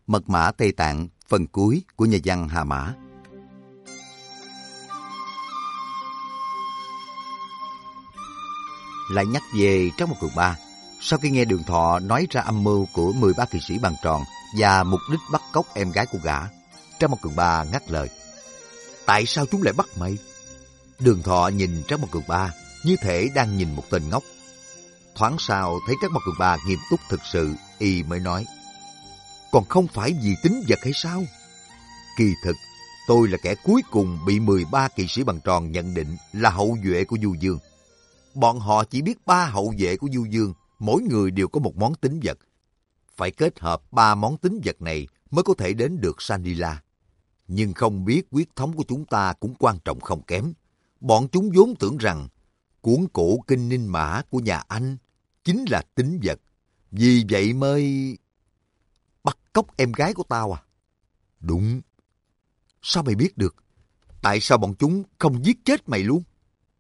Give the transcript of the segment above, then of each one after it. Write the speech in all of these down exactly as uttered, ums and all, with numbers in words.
Mật mã Tây Tạng, phần cuối của nhà văn Hà Mã. Lại nhắc về Trác Mộc Cường Ba. Sau khi nghe Đường Thọ nói ra âm mưu của mười ba kỵ sĩ Bàn Tròn và mục đích bắt cóc em gái của gã, Trác Mộc Cường Ba ngắt lời. Tại sao chúng lại bắt mày? Đường Thọ nhìn Trác Mộc Cường Ba như thể đang nhìn một tên ngốc. Thoáng sau thấy Trác Mộc Cường Ba nghiêm túc thực sự, y mới nói. Còn không phải vì tính vật hay sao? Kỳ thực, tôi là kẻ cuối cùng bị mười ba kỵ sĩ Bàn Tròn nhận định là hậu duệ của Du Dương. Bọn họ chỉ biết ba hậu vệ của Du Dương, mỗi người đều có một món tính vật. Phải kết hợp ba món tính vật này mới có thể đến được Sanila. Nhưng không biết huyết thống của chúng ta cũng quan trọng không kém. Bọn chúng vốn tưởng rằng cuốn cổ kinh ninh mã của nhà Anh chính là tính vật. Vì vậy mới... Bắt cóc em gái của tao à? Đúng. Sao mày biết được? Tại sao bọn chúng không giết chết mày luôn?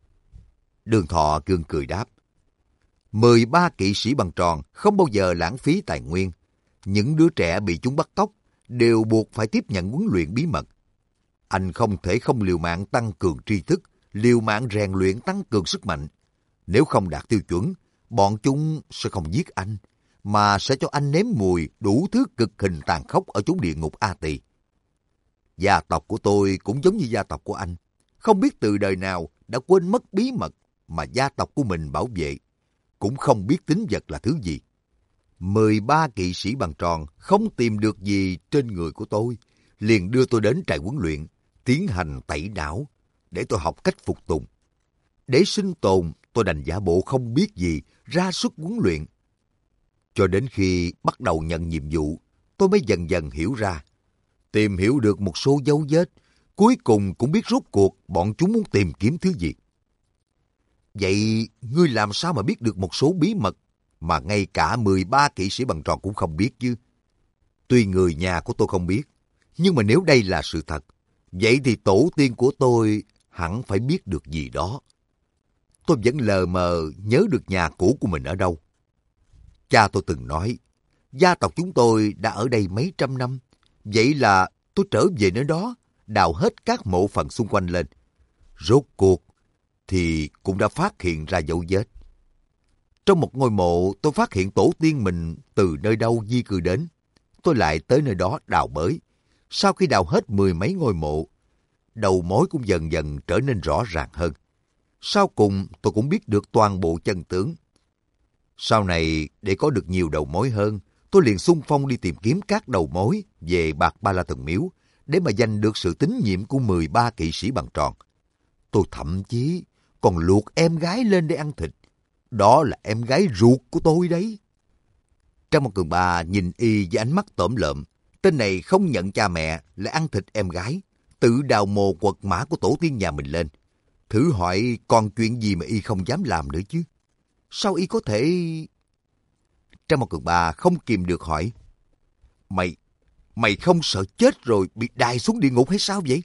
Đường Thọ gượng cười đáp. Mười ba kỵ sĩ Bàn Tròn không bao giờ lãng phí tài nguyên. Những đứa trẻ bị chúng bắt cóc đều buộc phải tiếp nhận huấn luyện bí mật. Anh không thể không liều mạng tăng cường tri thức, liều mạng rèn luyện tăng cường sức mạnh. Nếu không đạt tiêu chuẩn, bọn chúng sẽ không giết anh, mà sẽ cho anh nếm mùi đủ thứ cực hình tàn khốc ở chốn địa ngục A Tỳ. Gia tộc của tôi cũng giống như gia tộc của anh. Không biết từ đời nào đã quên mất bí mật mà gia tộc của mình bảo vệ. Cũng không biết tính vật là thứ gì. Mười ba kỵ sĩ Bàn Tròn không tìm được gì trên người của tôi, liền đưa tôi đến trại huấn luyện, tiến hành tẩy não, để tôi học cách phục tùng. Để sinh tồn, tôi đành giả bộ không biết gì, ra sức huấn luyện. Cho đến khi bắt đầu nhận nhiệm vụ, tôi mới dần dần hiểu ra. Tìm hiểu được một số dấu vết, cuối cùng cũng biết rốt cuộc bọn chúng muốn tìm kiếm thứ gì. Vậy ngươi làm sao mà biết được một số bí mật mà ngay cả mười ba kỵ sĩ Bàn Tròn cũng không biết chứ? Tuy người nhà của tôi không biết, nhưng mà nếu đây là sự thật, vậy thì tổ tiên của tôi hẳn phải biết được gì đó. Tôi vẫn lờ mờ nhớ được nhà cũ của mình ở đâu. Cha tôi từng nói, gia tộc chúng tôi đã ở đây mấy trăm năm. Vậy là tôi trở về nơi đó, đào hết các mộ phần xung quanh lên. Rốt cuộc thì cũng đã phát hiện ra dấu vết. Trong một ngôi mộ, tôi phát hiện tổ tiên mình từ nơi đâu di cư đến. Tôi lại tới nơi đó đào bới. Sau khi đào hết mười mấy ngôi mộ, đầu mối cũng dần dần trở nên rõ ràng hơn. Sau cùng, tôi cũng biết được toàn bộ chân tướng. Sau này, để có được nhiều đầu mối hơn, tôi liền xung phong đi tìm kiếm các đầu mối về Bạc Ba La Thần Miếu để mà giành được sự tín nhiệm của mười ba kỵ sĩ Bàn Tròn. Tôi thậm chí còn luộc em gái lên để ăn thịt. Đó là em gái ruột của tôi đấy. Trác Mộc Cường Ba nhìn y với ánh mắt tởm lợm. Tên này không nhận cha mẹ, lại ăn thịt em gái, tự đào mồ quật mã của tổ tiên nhà mình lên. Thử hỏi còn chuyện gì mà y không dám làm nữa chứ? Sao y có thể... Trác Mộc Cường Ba không kìm được hỏi. Mày, mày không sợ chết rồi bị đày xuống địa ngục hay sao vậy?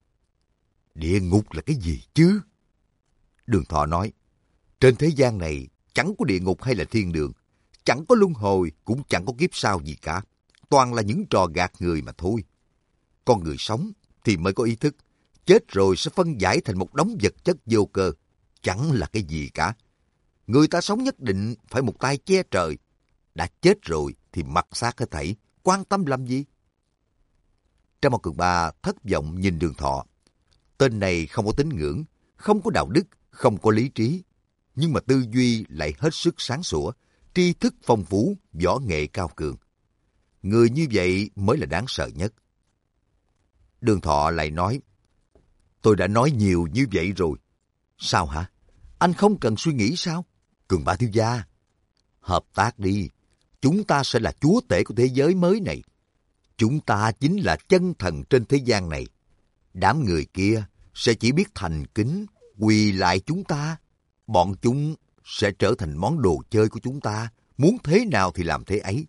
Địa ngục là cái gì chứ? Đường Thọ nói. Trên thế gian này chẳng có địa ngục hay là thiên đường, chẳng có luân hồi cũng chẳng có kiếp sau gì cả. Toàn là những trò gạt người mà thôi. Con người sống thì mới có ý thức. Chết rồi sẽ phân giải thành một đống vật chất vô cơ. Chẳng là cái gì cả. Người ta sống nhất định phải một tay che trời. Đã chết rồi thì mặc xác hết thảy. Quan tâm làm gì? Trác Mộc Cường Ba thất vọng nhìn Đường Thọ. Tên này không có tín ngưỡng, không có đạo đức, không có lý trí. Nhưng mà tư duy lại hết sức sáng sủa, tri thức phong phú, võ nghệ cao cường. Người như vậy mới là đáng sợ nhất. Đường Thọ lại nói, tôi đã nói nhiều như vậy rồi. Sao hả? Anh không cần suy nghĩ sao? Cường Ba thiếu gia, hợp tác đi. Chúng ta sẽ là chúa tể của thế giới mới này. Chúng ta chính là chân thần trên thế gian này. Đám người kia sẽ chỉ biết thành kính, quỳ lại chúng ta. Bọn chúng sẽ trở thành món đồ chơi của chúng ta. Muốn thế nào thì làm thế ấy.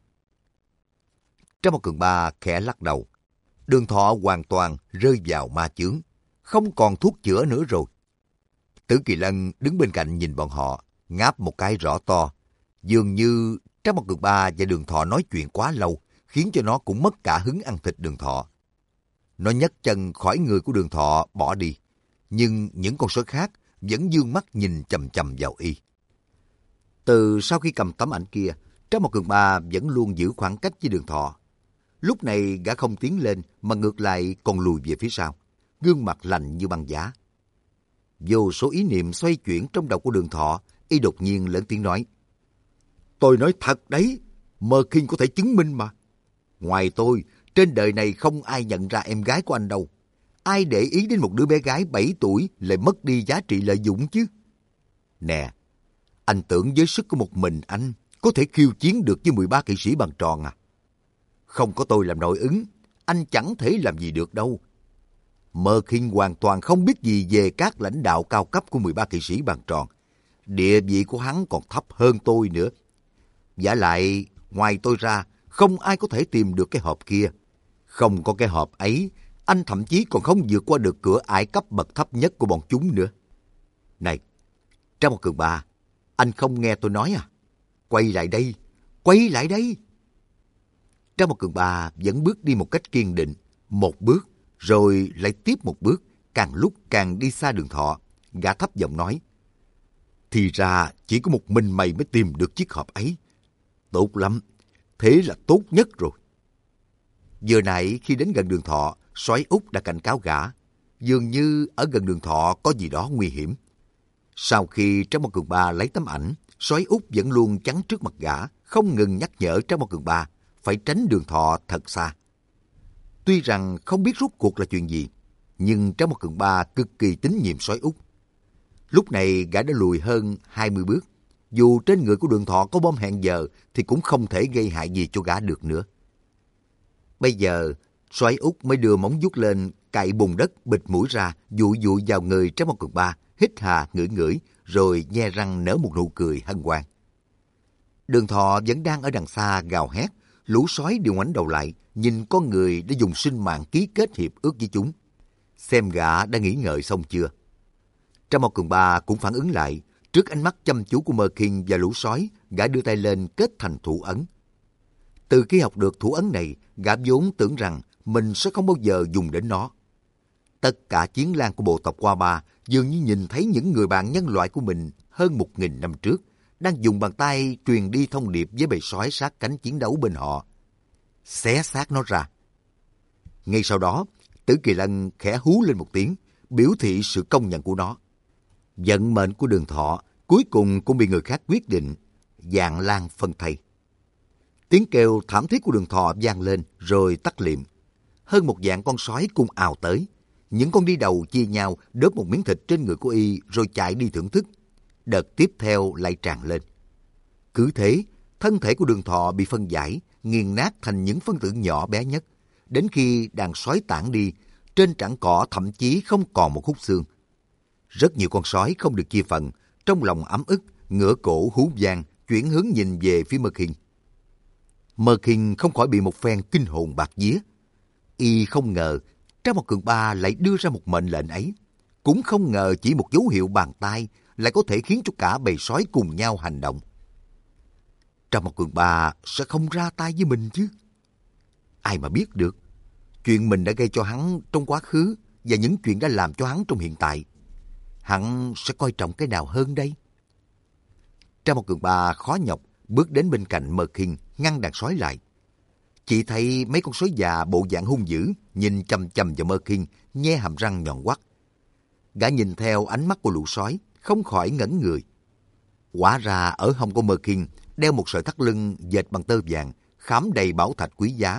Trác Mộc Cường Ba khẽ lắc đầu. Đường Thọ hoàn toàn rơi vào ma chướng. Không còn thuốc chữa nữa rồi. Tử Kỳ Lân đứng bên cạnh nhìn bọn họ, ngáp một cái rõ to. Dường như Trác Mộc Cường Ba và Đường Thọ nói chuyện quá lâu, khiến cho nó cũng mất cả hứng ăn thịt Đường Thọ. Nó nhấc chân khỏi người của Đường Thọ bỏ đi, nhưng những con sói khác vẫn dương mắt nhìn chằm chằm vào y. Từ sau khi cầm tấm ảnh kia, Trác Mộc Cường Ba vẫn luôn giữ khoảng cách với Đường Thọ. Lúc này gã không tiến lên mà ngược lại còn lùi về phía sau, gương mặt lạnh như băng giá. Vô số ý niệm xoay chuyển trong đầu của Đường Thọ, y đột nhiên lớn tiếng nói: "Tôi nói thật đấy, Mơ Kinh có thể chứng minh mà. Ngoài tôi, trên đời này không ai nhận ra em gái của anh đâu. Ai để ý đến một đứa bé gái bảy tuổi lại mất đi giá trị lợi dụng chứ? Nè, anh tưởng với sức của một mình anh có thể khiêu chiến được với mười ba kỵ sĩ bằng tròn à? Không có tôi làm nội ứng, anh chẳng thể làm gì được đâu. Mơ Kinh hoàn toàn không biết gì về các lãnh đạo cao cấp của mười ba kỵ sĩ bằng tròn. Địa vị của hắn còn thấp hơn tôi nữa. Vả lại, ngoài tôi ra, không ai có thể tìm được cái hộp kia. Không có cái hộp ấy, anh thậm chí còn không vượt qua được cửa ải cấp bậc thấp nhất của bọn chúng nữa. Này, Trác Mộc Cường Ba, anh không nghe tôi nói à? Quay lại đây, quay lại đây. Trác Mộc Cường Ba vẫn bước đi một cách kiên định, một bước, rồi lại tiếp một bước, càng lúc càng đi xa Đường Thọ. Gã thấp giọng nói: "Thì ra chỉ có một mình mày mới tìm được chiếc hộp ấy. Tốt lắm, thế là tốt nhất rồi." Vừa nãy khi đến gần Đường Thọ, sói Út đã cảnh cáo gã, dường như ở gần Đường Thọ có gì đó nguy hiểm. Sau khi Trác Mộc Cường Ba lấy tấm ảnh, sói Út vẫn luôn chắn trước mặt gã, không ngừng nhắc nhở Trác Mộc Cường Ba phải tránh Đường Thọ thật xa. Tuy rằng không biết rốt cuộc là chuyện gì, nhưng Trác Mộc Cường Ba cực kỳ tín nhiệm sói Út. Lúc này gã đã lùi hơn hai mươi bước. Dù trên người của Đường Thọ có bom hẹn giờ thì cũng không thể gây hại gì cho gã được nữa. Bây giờ, sói Út mới đưa móng vuốt lên, cạy bùn đất bịt mũi ra, dụi dụi vào người Trác Mộc Cường Ba, hít hà ngửi ngửi, rồi nhe răng nở một nụ cười hân hoan. Đường Thọ vẫn đang ở đằng xa gào hét, lũ sói đều ngoảnh đầu lại, nhìn con người đã dùng sinh mạng ký kết hiệp ước với chúng. Xem gã đã nghĩ ngợi xong chưa? Trác Mộc Cường Ba cũng phản ứng lại. Trước ánh mắt chăm chú của Mơ Kinh và lũ sói, gã đưa tay lên kết thành thủ ấn. Từ khi học được thủ ấn này, gã vốn tưởng rằng mình sẽ không bao giờ dùng đến nó. Tất cả chiến lang của bộ tộc Qua Ba dường như nhìn thấy những người bạn nhân loại của mình hơn một nghìn năm trước đang dùng bàn tay truyền đi thông điệp với bầy sói sát cánh chiến đấu bên họ. Xé xác nó ra. Ngay sau đó, Tử Kỳ Lân khẽ hú lên một tiếng, biểu thị sự công nhận của nó. Vận mệnh của Đường Thọ cuối cùng cũng bị người khác quyết định, vạn lang phân thây. Tiếng kêu thảm thiết của Đường Thọ vang lên rồi tắt liệm. Hơn một vạn con sói cùng ào tới. Những con đi đầu chia nhau đớp một miếng thịt trên người của y rồi chạy đi thưởng thức. Đợt tiếp theo lại tràn lên. Cứ thế, thân thể của Đường Thọ bị phân giải, nghiền nát thành những phân tử nhỏ bé nhất. Đến khi đàn sói tản đi, trên trảng cỏ thậm chí không còn một khúc xương. Rất nhiều con sói không được chia phần, trong lòng ấm ức, ngửa cổ hú vang, chuyển hướng nhìn về phía Mơ Kinh. Mơ Kinh không khỏi bị một phen kinh hồn bạt vía. Y không ngờ Trác Mộc Cường Ba lại đưa ra một mệnh lệnh ấy. Cũng không ngờ chỉ một dấu hiệu bàn tay lại có thể khiến cho cả bầy sói cùng nhau hành động. Trác Mộc Cường Ba sẽ không ra tay với mình chứ? Ai mà biết được. Chuyện mình đã gây cho hắn trong quá khứ và những chuyện đã làm cho hắn trong hiện tại. Hắn sẽ coi trọng cái nào hơn đây? Trác Mộc Cường Ba khó nhọc bước đến bên cạnh Mơ Kinh, ngăn đàn sói lại. Chỉ thấy mấy con sói già bộ dạng hung dữ nhìn chằm chằm vào Mơ Kinh, nhe hàm răng nhọn hoắt. Gã nhìn theo ánh mắt của lũ sói, không khỏi ngẩn người. Hóa ra ở hông của Mơ Kinh đeo một sợi thắt lưng dệt bằng tơ vàng, khảm đầy bảo thạch quý giá.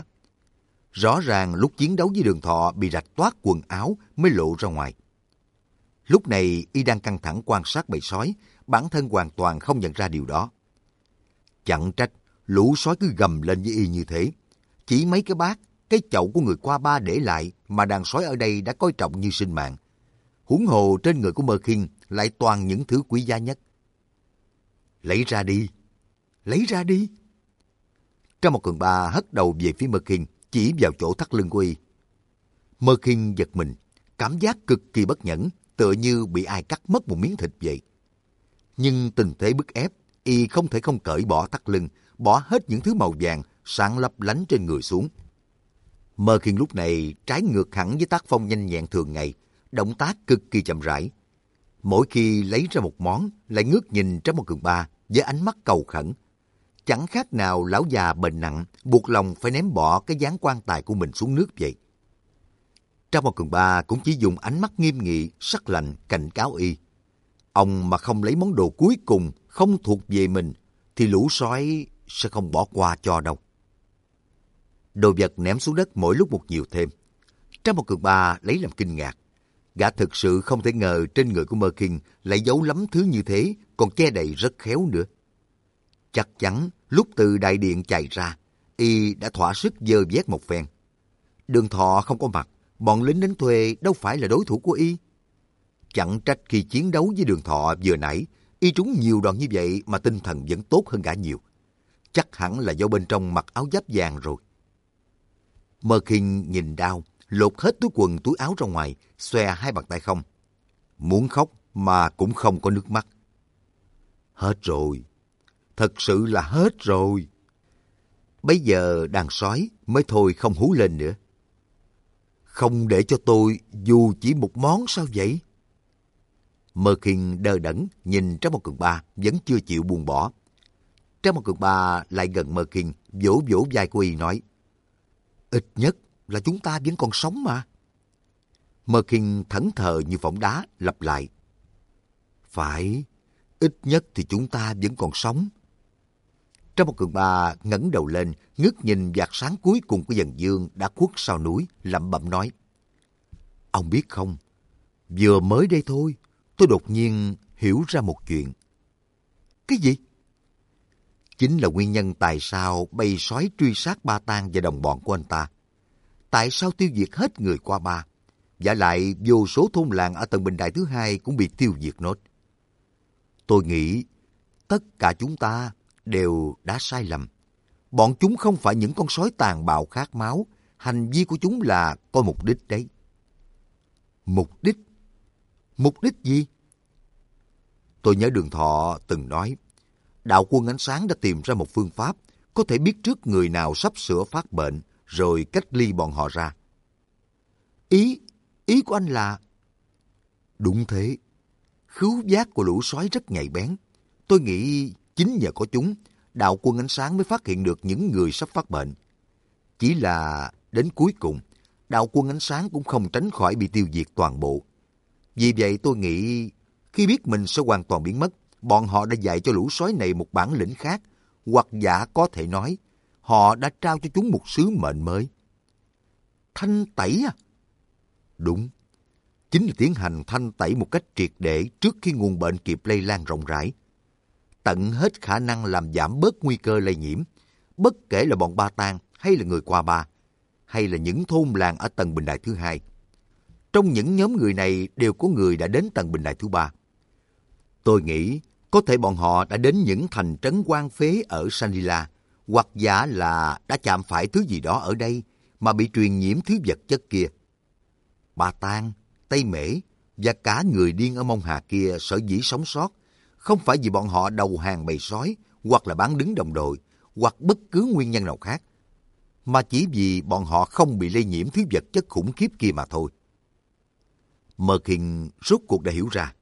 Rõ ràng lúc chiến đấu với Đường Thọ bị rạch toát quần áo mới lộ ra ngoài. Lúc này y đang căng thẳng quan sát bầy sói, bản thân hoàn toàn không nhận ra điều đó. Chẳng trách lũ sói cứ gầm lên với y như thế. Chỉ mấy cái bát, cái chậu của người Qua Ba để lại mà đàn sói ở đây đã coi trọng như sinh mạng. Huống hồ trên người của Mơ Kinh lại toàn những thứ quý giá nhất. Lấy ra đi, lấy ra đi. Trác Mộc Cường Ba hất đầu về phía Mơ Kinh, chỉ vào chỗ thắt lưng của y. Mơ Kinh giật mình, cảm giác cực kỳ bất nhẫn, tựa như bị ai cắt mất một miếng thịt vậy. Nhưng tình thế bức ép, y không thể không cởi bỏ thắt lưng, bỏ hết những thứ màu vàng, sáng lấp lánh trên người xuống. Mơ Khiên lúc này trái ngược hẳn với tác phong nhanh nhẹn thường ngày, động tác cực kỳ chậm rãi. Mỗi khi lấy ra một món, lại ngước nhìn Trác Mộc Cường Ba với ánh mắt cầu khẩn. Chẳng khác nào lão già bệnh nặng, buộc lòng phải ném bỏ cái gián quan tài của mình xuống nước vậy. Trác Mộc Cường Ba cũng chỉ dùng ánh mắt nghiêm nghị, sắc lạnh cảnh cáo y. Ông mà không lấy món đồ cuối cùng không thuộc về mình, thì lũ sói sẽ không bỏ qua cho đâu. Đồ vật ném xuống đất mỗi lúc một nhiều thêm. Trác Mộc Cường Ba lấy làm kinh ngạc. Gã thực sự không thể ngờ trên người của Mơ Khiên lại giấu lắm thứ như thế, còn che đậy rất khéo nữa. Chắc chắn lúc từ đại điện chạy ra, y đã thỏa sức dơ vét một phen. Đường Thọ không có mặt, bọn lính đánh thuê đâu phải là đối thủ của y. Chẳng trách khi chiến đấu với Đường Thọ vừa nãy, y trúng nhiều đòn như vậy mà tinh thần vẫn tốt hơn gã nhiều. Chắc hẳn là do bên trong mặc áo giáp vàng rồi. Mơ Khiên nhìn đao, lột hết túi quần túi áo ra ngoài, xòe hai bàn tay không. Muốn khóc mà cũng không có nước mắt. Hết rồi. Thật sự là hết rồi. Bây giờ đàn sói mới thôi không hú lên nữa. Không để cho tôi dù chỉ một món sao vậy? Mơ Khiên đờ đẫn nhìn Trác Mộc Cường Ba vẫn chưa chịu buông bỏ. Trác Mộc Cường Ba lại gần Mơ Khiên, vỗ vỗ vai của y nói: Ít nhất là chúng ta vẫn còn sống mà. Mơ Khiên thẫn thờ như phỏng đá, lặp lại: Phải, ít nhất thì chúng ta vẫn còn sống. Trác Mộc Cường Ba ngẩng đầu lên, ngước nhìn vạt sáng cuối cùng của dần dương đã khuất sau núi, lẩm bẩm nói: Ông biết không, vừa mới đây thôi, tôi đột nhiên hiểu ra một chuyện. Cái gì? Chính là nguyên nhân tại sao bầy sói truy sát Ba Tang và đồng bọn của anh ta. Tại sao tiêu diệt hết người qua Ba, và lại vô số thôn làng ở tầng bình đại thứ hai cũng bị tiêu diệt nốt. Tôi nghĩ tất cả chúng ta đều đã sai lầm. Bọn chúng không phải những con sói tàn bạo khát máu, hành vi của chúng là có mục đích đấy. Mục đích? Mục đích gì? Tôi nhớ Đường Thọ từng nói, Đạo Quân Ánh Sáng đã tìm ra một phương pháp có thể biết trước người nào sắp sửa phát bệnh, rồi cách ly bọn họ ra. Ý, ý của anh là... Đúng thế. Khứu giác của lũ sói rất nhạy bén. Tôi nghĩ chính nhờ có chúng, Đạo Quân Ánh Sáng mới phát hiện được những người sắp phát bệnh. Chỉ là đến cuối cùng, Đạo Quân Ánh Sáng cũng không tránh khỏi bị tiêu diệt toàn bộ. Vì vậy tôi nghĩ, khi biết mình sẽ hoàn toàn biến mất, bọn họ đã dạy cho lũ sói này một bản lĩnh khác, hoặc giả có thể nói, họ đã trao cho chúng một sứ mệnh mới. Thanh tẩy à? Đúng. Chính là tiến hành thanh tẩy một cách triệt để trước khi nguồn bệnh kịp lây lan rộng rãi. Tận hết khả năng làm giảm bớt nguy cơ lây nhiễm, bất kể là bọn Ba Tang hay là người qua Ba, hay là những thôn làng ở tầng bình đại thứ hai. Trong những nhóm người này đều có người đã đến tầng bình đại thứ ba. Tôi nghĩ có thể bọn họ đã đến những thành trấn hoang phế ở Sanila, hoặc giả là đã chạm phải thứ gì đó ở đây mà bị truyền nhiễm thứ vật chất kia. Ba Tang, Tây Mễ và cả người điên ở Mông Hà kia sở dĩ sống sót, không phải vì bọn họ đầu hàng bầy sói, hoặc là bán đứng đồng đội, hoặc bất cứ nguyên nhân nào khác, mà chỉ vì bọn họ không bị lây nhiễm thứ vật chất khủng khiếp kia mà thôi. Mơ Khiên rốt cuộc đã hiểu ra.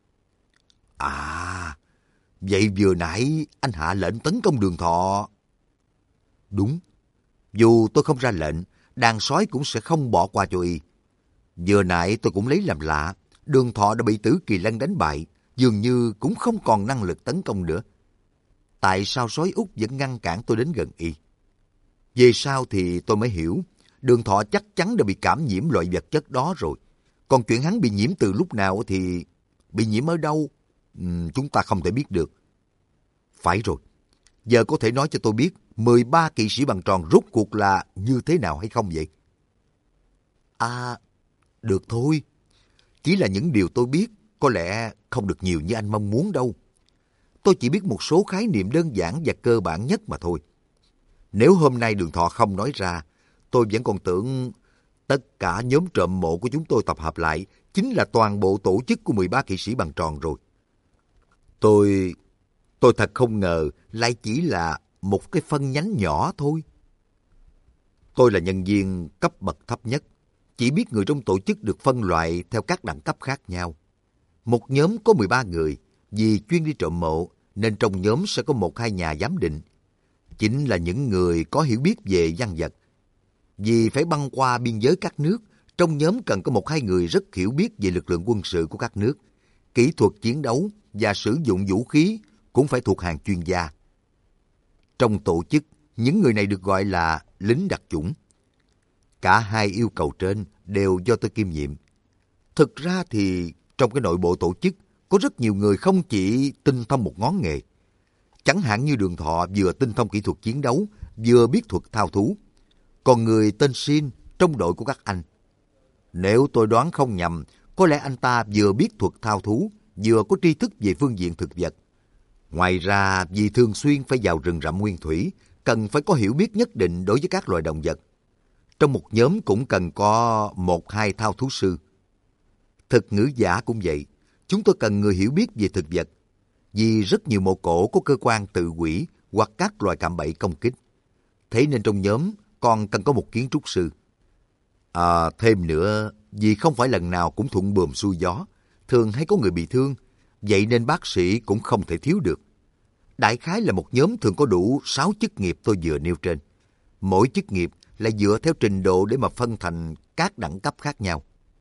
À, vậy vừa nãy anh hạ lệnh tấn công Đường Thọ. Đúng, dù tôi không ra lệnh, đàn sói cũng sẽ không bỏ qua cho y. Vừa nãy tôi cũng lấy làm lạ, Đường Thọ đã bị Tử Kỳ Lân đánh bại, dường như cũng không còn năng lực tấn công nữa. Tại sao sói Úc vẫn ngăn cản tôi đến gần y? Về sau thì tôi mới hiểu, Đường Thọ chắc chắn đã bị cảm nhiễm loại vật chất đó rồi. Còn chuyện hắn bị nhiễm từ lúc nào thì bị nhiễm ở đâu, uhm, chúng ta không thể biết được. Phải rồi, giờ có thể nói cho tôi biết mười ba kỵ sĩ bằng tròn rốt cuộc là như thế nào hay không vậy? À, được thôi. Chỉ là những điều tôi biết có lẽ không được nhiều như anh mong muốn đâu. Tôi chỉ biết một số khái niệm đơn giản và cơ bản nhất mà thôi. Nếu hôm nay Đường Thọ không nói ra, tôi vẫn còn tưởng tất cả nhóm trộm mộ của chúng tôi tập hợp lại chính là toàn bộ tổ chức của mười ba kỵ sĩ bằng tròn rồi. Tôi... tôi thật không ngờ lại chỉ là một cái phân nhánh nhỏ thôi. Tôi là nhân viên cấp bậc thấp nhất, chỉ biết người trong tổ chức được phân loại theo các đẳng cấp khác nhau. Một nhóm có mười ba người, vì chuyên đi trộm mộ, nên trong nhóm sẽ có một hai nhà giám định. Chính là những người có hiểu biết về văn vật. Vì phải băng qua biên giới các nước, trong nhóm cần có một hai người rất hiểu biết về lực lượng quân sự của các nước. Kỹ thuật chiến đấu và sử dụng vũ khí cũng phải thuộc hàng chuyên gia. Trong tổ chức, những người này được gọi là lính đặc chủng. Cả hai yêu cầu trên đều do tôi kiêm nhiệm. Thực ra thì trong cái nội bộ tổ chức có rất nhiều người không chỉ tinh thông một ngón nghề. Chẳng hạn như Đường Thọ vừa tinh thông kỹ thuật chiến đấu, vừa biết thuật thao thú. Còn người tên Xin trong đội của các anh, nếu tôi đoán không nhầm, có lẽ anh ta vừa biết thuật thao thú, vừa có tri thức về phương diện thực vật. Ngoài ra, vì thường xuyên phải vào rừng rậm nguyên thủy, cần phải có hiểu biết nhất định đối với các loài động vật. Trong một nhóm cũng cần có một hai thao thú sư. Thực ngữ giả cũng vậy, chúng tôi cần người hiểu biết về thực vật. Vì rất nhiều mộ cổ có cơ quan tự hủy hoặc các loài cạm bẫy công kích. Thế nên trong nhóm còn cần có một kiến trúc sư. À, thêm nữa, vì không phải lần nào cũng thuận buồm xuôi gió, thường hay có người bị thương, vậy nên bác sĩ cũng không thể thiếu được. Đại khái là một nhóm thường có đủ sáu chức nghiệp tôi vừa nêu trên. Mỗi chức nghiệp lại dựa theo trình độ để mà phân thành các đẳng cấp khác nhau.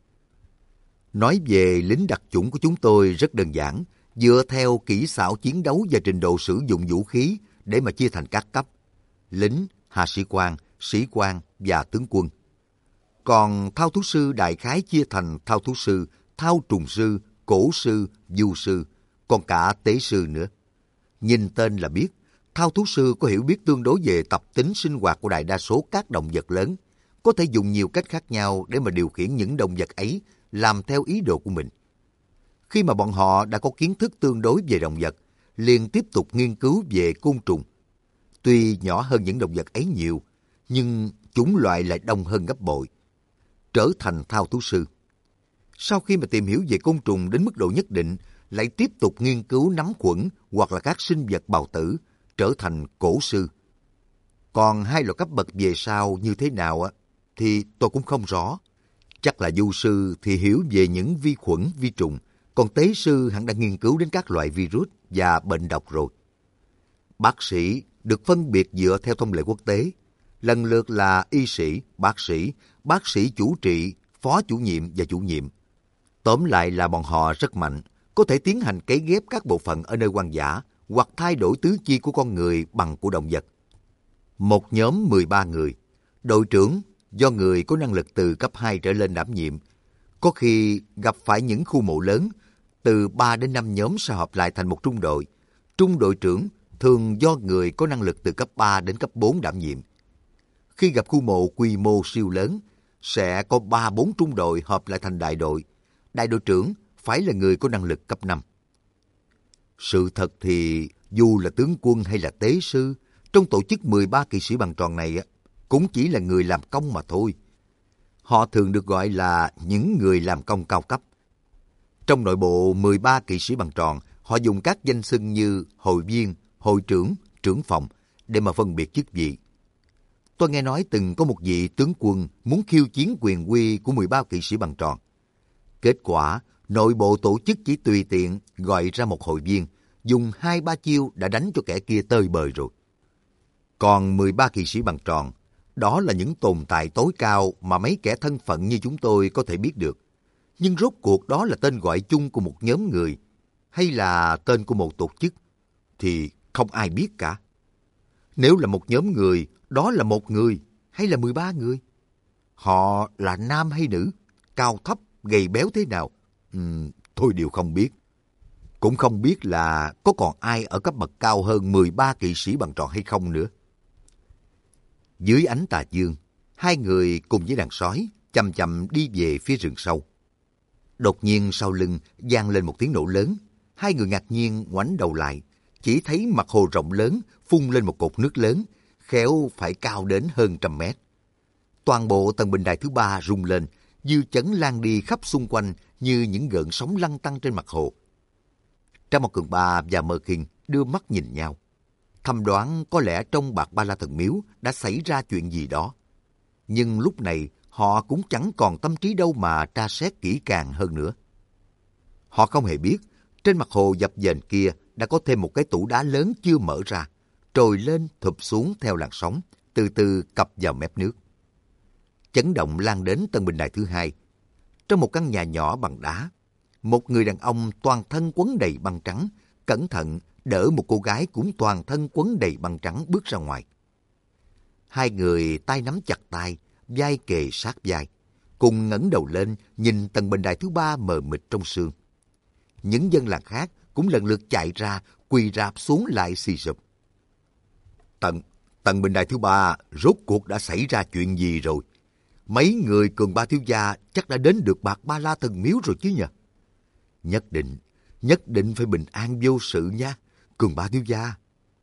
Nói về lính đặc chủng của chúng tôi rất đơn giản, dựa theo kỹ xảo chiến đấu và trình độ sử dụng vũ khí để mà chia thành các cấp: lính, hạ sĩ quan, sĩ quan và tướng quân. Còn thao thú sư đại khái chia thành thao thú sư, thao trùng sư, cổ sư, du sư, còn cả tế sư nữa. Nhìn tên là biết, thao thú sư có hiểu biết tương đối về tập tính sinh hoạt của đại đa số các động vật lớn, có thể dùng nhiều cách khác nhau để mà điều khiển những động vật ấy làm theo ý đồ của mình. Khi mà bọn họ đã có kiến thức tương đối về động vật, liền tiếp tục nghiên cứu về côn trùng. Tuy nhỏ hơn những động vật ấy nhiều, nhưng chủng loại lại đông hơn gấp bội. Trở thành thao thú sư. Sau khi mà tìm hiểu về côn trùng đến mức độ nhất định, lại tiếp tục nghiên cứu nấm khuẩn hoặc là các sinh vật bào tử, trở thành cổ sư. Còn hai loại cấp bậc về sau như thế nào á, thì tôi cũng không rõ. Chắc là du sư thì hiểu về những vi khuẩn, vi trùng, còn tế sư hẳn đã nghiên cứu đến các loại virus và bệnh độc rồi. Bác sĩ được phân biệt dựa theo thông lệ quốc tế, lần lượt là y sĩ, bác sĩ, bác sĩ chủ trị, phó chủ nhiệm và chủ nhiệm. Tóm lại là bọn họ rất mạnh, có thể tiến hành cấy ghép các bộ phận ở nơi hoang dã hoặc thay đổi tứ chi của con người bằng của động vật. Một nhóm mười ba người, đội trưởng do người có năng lực từ cấp hai trở lên đảm nhiệm. Có khi gặp phải những khu mộ lớn, từ ba đến năm nhóm sẽ hợp lại thành một trung đội. Trung đội trưởng thường do người có năng lực từ cấp ba đến cấp bốn đảm nhiệm. Khi gặp khu mộ quy mô siêu lớn, sẽ có ba bốn trung đội hợp lại thành đại đội. Đại đội trưởng phải là người có năng lực cấp năm. Sự thật thì dù là tướng quân hay là tế sư, trong tổ chức mười ba kỵ sĩ bằng tròn này cũng chỉ là người làm công mà thôi. Họ thường được gọi là những người làm công cao cấp. Trong nội bộ mười ba kỵ sĩ bằng tròn, họ dùng các danh xưng như hội viên, hội trưởng, trưởng phòng để mà phân biệt chức vị. Tôi nghe nói từng có một vị tướng quân muốn khiêu chiến quyền uy của mười ba kỵ sĩ bằng tròn. Kết quả, nội bộ tổ chức chỉ tùy tiện gọi ra một hội viên, dùng hai ba chiêu đã đánh cho kẻ kia tơi bời rồi. Còn mười ba kỵ sĩ bằng tròn, đó là những tồn tại tối cao mà mấy kẻ thân phận như chúng tôi có thể biết được. Nhưng rốt cuộc đó là tên gọi chung của một nhóm người, hay là tên của một tổ chức, thì không ai biết cả. Nếu là một nhóm người, đó là một người, hay là mười ba người? Họ là nam hay nữ, cao thấp, gầy béo thế nào? Uhm, tôi đều không biết. Cũng không biết là có còn ai ở cấp bậc cao hơn mười ba kỵ sĩ bằng tròn hay không nữa. Dưới ánh tà dương, hai người cùng với đàn sói chậm chậm đi về phía rừng sâu. Đột nhiên sau lưng vang lên một tiếng nổ lớn. Hai người ngạc nhiên ngoảnh đầu lại, chỉ thấy mặt hồ rộng lớn phun lên một cột nước lớn, khéo phải cao đến hơn trăm mét. Toàn bộ tầng bình đài thứ ba rung lên, dư chấn lan đi khắp xung quanh như những gợn sóng lăn tăn trên mặt hồ. Trang Mộc Cường Ba và Mơ Kinh đưa mắt nhìn nhau, thầm đoán có lẽ trong Bạc Ba La Thần Miếu đã xảy ra chuyện gì đó. Nhưng lúc này họ cũng chẳng còn tâm trí đâu mà tra xét kỹ càng hơn nữa. Họ không hề biết, trên mặt hồ dập dềnh kia đã có thêm một cái tủ đá lớn chưa mở ra, trồi lên thụp xuống theo làn sóng, từ từ cập vào mép nước. Chấn động lan đến tầng bình đài thứ hai. Trong một căn nhà nhỏ bằng đá, một người đàn ông toàn thân quấn đầy băng trắng, cẩn thận đỡ một cô gái cũng toàn thân quấn đầy băng trắng bước ra ngoài. Hai người tay nắm chặt tay, vai kề sát vai, cùng ngẩng đầu lên nhìn tầng bình đài thứ ba mờ mịt trong sương. Những dân làng khác cũng lần lượt chạy ra, quỳ rạp xuống lại xì sụp. Tầng, tầng bình đài thứ ba rốt cuộc đã xảy ra chuyện gì rồi? Mấy người Cường Ba thiếu gia chắc đã đến được Bạc Ba La Thần Miếu rồi chứ nhỉ? Nhất định, nhất định phải bình an vô sự nha, Cường Ba thiếu gia.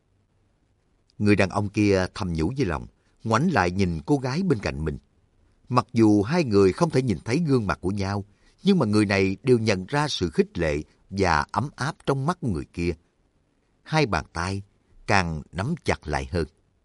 Người đàn ông kia thầm nhủ với lòng, ngoảnh lại nhìn cô gái bên cạnh mình. Mặc dù hai người không thể nhìn thấy gương mặt của nhau, nhưng mà người này đều nhận ra sự khích lệ và ấm áp trong mắt người kia. Hai bàn tay càng nắm chặt lại hơn.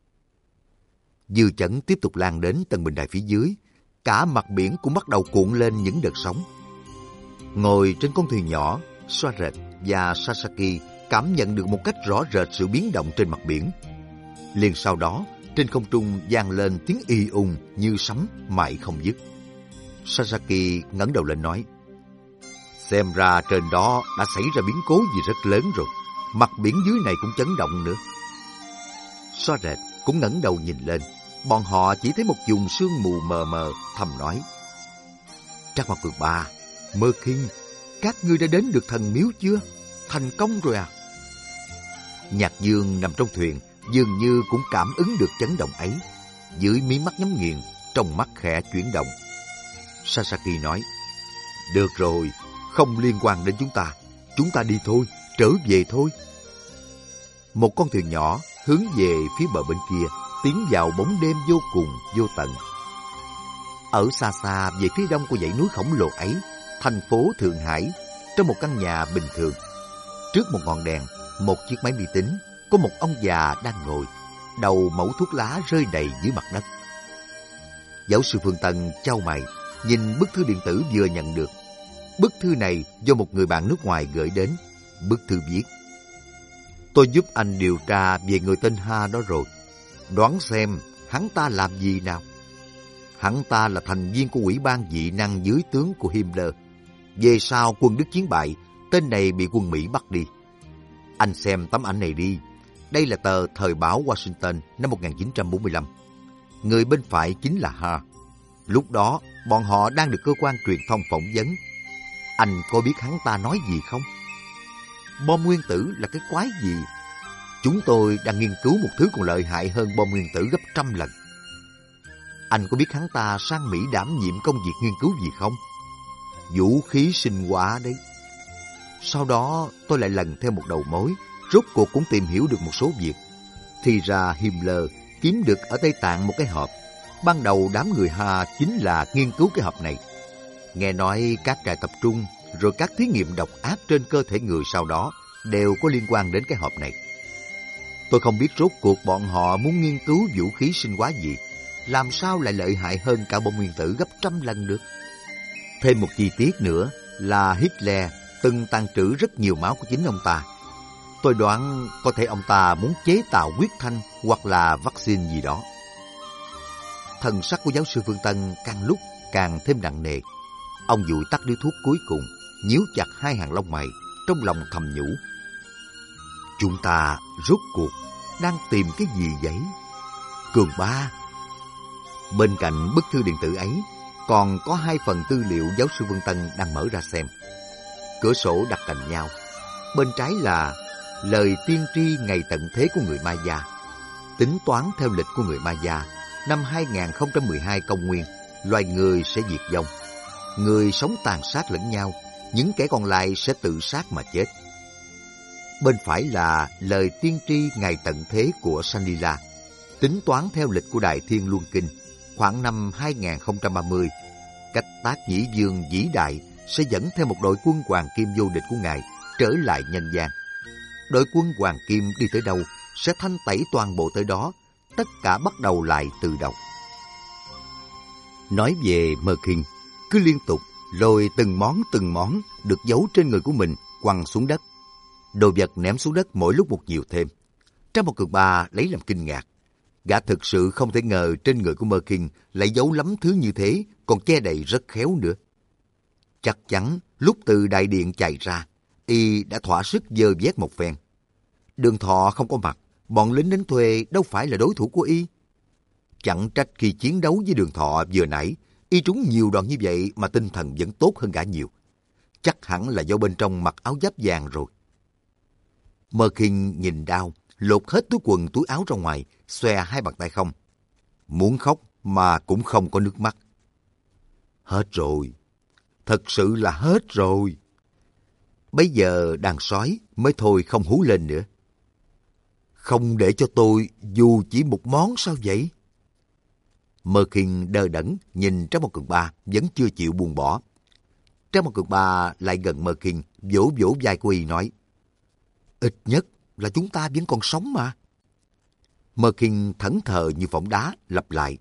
Dư chấn tiếp tục lan đến tầng bình đài phía dưới, cả mặt biển cũng bắt đầu cuộn lên những đợt sóng. Ngồi trên con thuyền nhỏ, Soaret và Sasaki cảm nhận được một cách rõ rệt sự biến động trên mặt biển. Liền sau đó, trên không trung vang lên tiếng y ung như sấm mãi không dứt. Sasaki ngẩng đầu lên nói, xem ra trên đó đã xảy ra biến cố gì rất lớn rồi, mặt biển dưới này cũng chấn động nữa. Soaret cũng ngẩng đầu nhìn lên, bọn họ chỉ thấy một vùng sương mù mờ mờ, thầm nói, Trác Mao Cường Ba, Mơ Kinh, các ngươi đã đến được thần miếu chưa? Thành công rồi à? Nhạc Dương nằm trong thuyền, dường như cũng cảm ứng được chấn động ấy. Dưới mí mắt nhắm nghiền, trong mắt khẽ chuyển động. Sasaki nói, được rồi, không liên quan đến chúng ta. Chúng ta đi thôi, trở về thôi. Một con thuyền nhỏ hướng về phía bờ bên kia, tiến vào bóng đêm vô cùng vô tận. Ở xa xa về phía đông của dãy núi khổng lồ ấy, thành phố Thượng Hải, trong một căn nhà bình thường. Trước một ngọn đèn, một chiếc máy vi tính, có một ông già đang ngồi, đầu mẩu thuốc lá rơi đầy dưới mặt đất. Giáo sư Phương Tân chau mày, nhìn bức thư điện tử vừa nhận được. Bức thư này do một người bạn nước ngoài gửi đến. Bức thư viết, tôi giúp anh điều tra về người tên Ha đó rồi. Đoán xem hắn ta làm gì nào? Hắn ta là thành viên của ủy ban dị năng dưới tướng của Himmler. Về sau quân Đức chiến bại, tên này bị quân Mỹ bắt đi. Anh xem tấm ảnh này đi. Đây là tờ Thời báo Washington năm một nghìn chín trăm bốn mươi lăm. Người bên phải chính là Ha. Lúc đó, bọn họ đang được cơ quan truyền thông phỏng vấn. Anh có biết hắn ta nói gì không? Bom nguyên tử là cái quái gì? Chúng tôi đang nghiên cứu một thứ còn lợi hại hơn bom nguyên tử gấp trăm lần. Anh có biết hắn ta sang Mỹ đảm nhiệm công việc nghiên cứu gì không? Vũ khí sinh hóa đấy. Sau đó tôi lại lần theo một đầu mối, rốt cuộc cũng tìm hiểu được một số việc. Thì ra Himmler kiếm được ở Tây Tạng một cái hộp. Ban đầu đám người Ha chính là nghiên cứu cái hộp này. Nghe nói các trại tập trung rồi các thí nghiệm độc ác trên cơ thể người sau đó đều có liên quan đến cái hộp này. Tôi không biết rốt cuộc bọn họ muốn nghiên cứu vũ khí sinh hóa gì, làm sao lại lợi hại hơn cả bom nguyên tử gấp trăm lần được. Thêm một chi tiết nữa là Hitler từng tàn trữ rất nhiều máu của chính ông ta. Tôi đoán có thể ông ta muốn chế tạo huyết thanh hoặc là vaccine gì đó. Thần sắc của giáo sư Phương Tân càng lúc càng thêm nặng nề. Ông dụi tắt điếu thuốc cuối cùng, nhíu chặt hai hàng lông mày, trong lòng thầm nhủ. Chúng ta rốt cuộc đang tìm cái gì vậy? Cường Ba. Bên cạnh bức thư điện tử ấy, còn có hai phần tư liệu giáo sư Phương Tân đang mở ra xem. Cửa sổ đặt cạnh nhau. Bên trái là lời tiên tri ngày tận thế của người Maya. Tính toán theo lịch của người Maya, năm hai nghìn không trăm mười hai công nguyên, loài người sẽ diệt vong. Người sống tàn sát lẫn nhau, những kẻ còn lại sẽ tự sát mà chết. Bên phải là lời tiên tri ngày tận thế của Sanila. Tính toán theo lịch của Đại Thiên Luân Kinh, khoảng năm hai nghìn không trăm ba mươi, Cách Tác Nhĩ Dương vĩ đại sẽ dẫn theo một đội quân Hoàng Kim vô địch của Ngài trở lại nhân gian. Đội quân Hoàng Kim đi tới đâu sẽ thanh tẩy toàn bộ tới đó, tất cả bắt đầu lại từ đầu. Nói về Mơ Kinh, cứ liên tục lôi từng món từng món được giấu trên người của mình quăng xuống đất. Đồ vật ném xuống đất mỗi lúc một nhiều thêm. Trang một Cường Ba lấy làm kinh ngạc. Gã thực sự không thể ngờ trên người của Mơ Kinh lại giấu lắm thứ như thế, còn che đậy rất khéo nữa. Chắc chắn lúc từ đại điện chạy ra, y đã thỏa sức dơ vét một phen. Đường Thọ không có mặt, bọn lính đánh thuê đâu phải là đối thủ của y. Chẳng trách khi chiến đấu với Đường Thọ vừa nãy, y trúng nhiều đòn như vậy mà tinh thần vẫn tốt hơn gã nhiều. Chắc hẳn là do bên trong mặc áo giáp vàng rồi. Mơ Kinh nhìn đau, lột hết túi quần túi áo ra ngoài, xòe hai bàn tay không. Muốn khóc mà cũng không có nước mắt. Hết rồi. Thật sự là hết rồi. Bây giờ đàn sói mới thôi không hú lên nữa. Không để cho tôi dù chỉ một món sao vậy? Mơ Kinh đờ đẫn nhìn Trang Một Cường Ba vẫn chưa chịu buông bỏ. Trang Một Cường Ba lại gần Mơ Kinh, vỗ vỗ vai của y nói: Ít nhất là chúng ta vẫn còn sống mà. Mơ Kinh thẫn thờ như phỏng đá, lặp lại: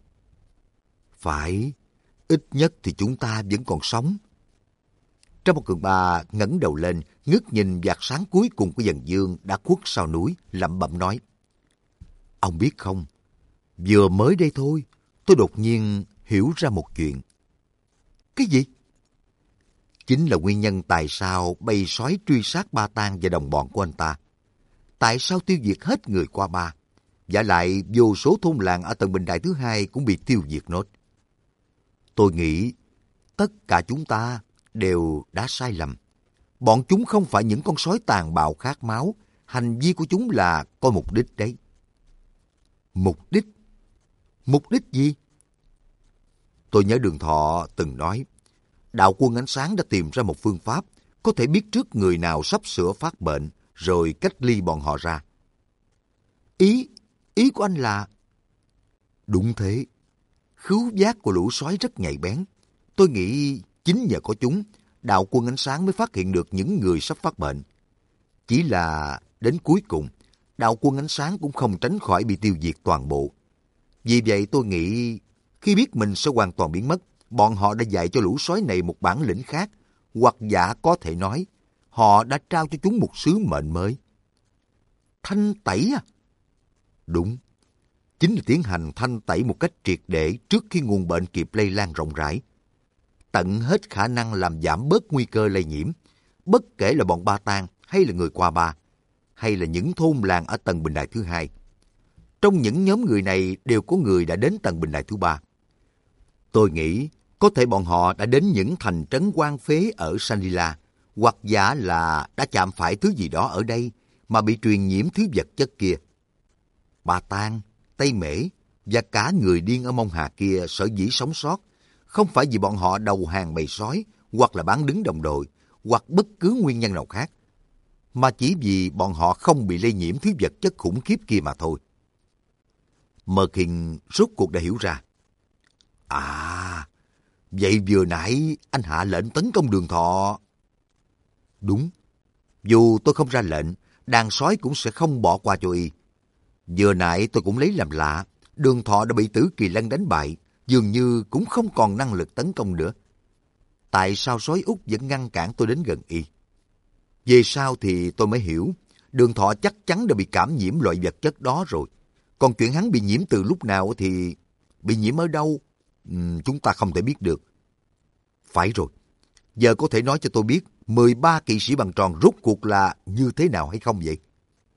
Phải, ít nhất thì chúng ta vẫn còn sống. Trang Một Cường Ba ngẩng đầu lên, ngước nhìn vạt sáng cuối cùng của dần dương đã khuất sau núi, lẩm bẩm nói: Ông biết không, vừa mới đây thôi, tôi đột nhiên hiểu ra một chuyện. Cái gì? Chính là nguyên nhân tại sao bầy sói truy sát Ba Tang và đồng bọn của anh ta. Tại sao tiêu diệt hết người qua Ba, và lại vô số thôn làng ở tầng bình đài thứ hai cũng bị tiêu diệt nốt. Tôi nghĩ tất cả chúng ta đều đã sai lầm. Bọn chúng không phải những con sói tàn bạo khát máu, hành vi của chúng là có mục đích đấy. Mục đích? Mục đích gì? Tôi nhớ Đường Thọ từng nói, Đạo Quân Ánh Sáng đã tìm ra một phương pháp có thể biết trước người nào sắp sửa phát bệnh, rồi cách ly bọn họ ra. Ý, ý của anh là... Đúng thế. Khứu giác của lũ sói rất nhạy bén. Tôi nghĩ chính nhờ có chúng, Đạo Quân Ánh Sáng mới phát hiện được những người sắp phát bệnh. Chỉ là đến cuối cùng, Đạo Quân Ánh Sáng cũng không tránh khỏi bị tiêu diệt toàn bộ. Vì vậy tôi nghĩ, khi biết mình sẽ hoàn toàn biến mất, bọn họ đã dạy cho lũ sói này một bản lĩnh khác, hoặc giả có thể nói, họ đã trao cho chúng một sứ mệnh mới. Thanh tẩy à? Đúng, chính là tiến hành thanh tẩy một cách triệt để trước khi nguồn bệnh kịp lây lan rộng rãi. Tận hết khả năng làm giảm bớt nguy cơ lây nhiễm, bất kể là bọn Ba Tang hay là người qua Ba, hay là những thôn làng ở tầng bình đài thứ hai. Trong những nhóm người này đều có người đã đến tầng bình đài thứ ba. Tôi nghĩ có thể bọn họ đã đến những thành trấn hoang phế ở Sanila, hoặc giả là đã chạm phải thứ gì đó ở đây mà bị truyền nhiễm thứ vật chất kia. Ba Tang, Tây Mễ và cả người điên ở Mông Hà kia sở dĩ sống sót, không phải vì bọn họ đầu hàng bầy sói, hoặc là bán đứng đồng đội, hoặc bất cứ nguyên nhân nào khác, mà chỉ vì bọn họ không bị lây nhiễm thứ vật chất khủng khiếp kia mà thôi. Mơ Kinh rốt cuộc đã hiểu ra. À, vậy vừa nãy anh hạ lệnh tấn công Đường Thọ. Đúng, dù tôi không ra lệnh, đàn sói cũng sẽ không bỏ qua cho y. Vừa nãy tôi cũng lấy làm lạ, Đường Thọ đã bị Tử Kỳ Lân đánh bại, dường như cũng không còn năng lực tấn công nữa. Tại sao sói Úc vẫn ngăn cản tôi đến gần y? Về sau thì tôi mới hiểu, Đường Thọ chắc chắn đã bị cảm nhiễm loại vật chất đó rồi. Còn chuyện hắn bị nhiễm từ lúc nào thì bị nhiễm ở đâu, uhm, chúng ta không thể biết được. Phải rồi, giờ có thể nói cho tôi biết mười ba kỵ sĩ bằng tròn rốt cuộc là như thế nào hay không vậy?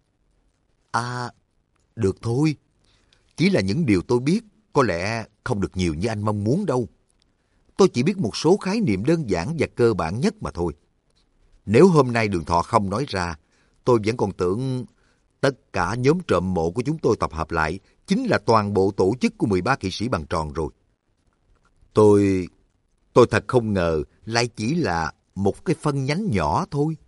À, được thôi. Chỉ là những điều tôi biết có lẽ không được nhiều như anh mong muốn đâu. Tôi chỉ biết một số khái niệm đơn giản và cơ bản nhất mà thôi. Nếu hôm nay Đường Thọ không nói ra, tôi vẫn còn tưởng tất cả nhóm trộm mộ của chúng tôi tập hợp lại chính là toàn bộ tổ chức của mười ba kỵ sĩ bằng tròn rồi. Tôi... tôi thật không ngờ lại chỉ là một cái phân nhánh nhỏ thôi.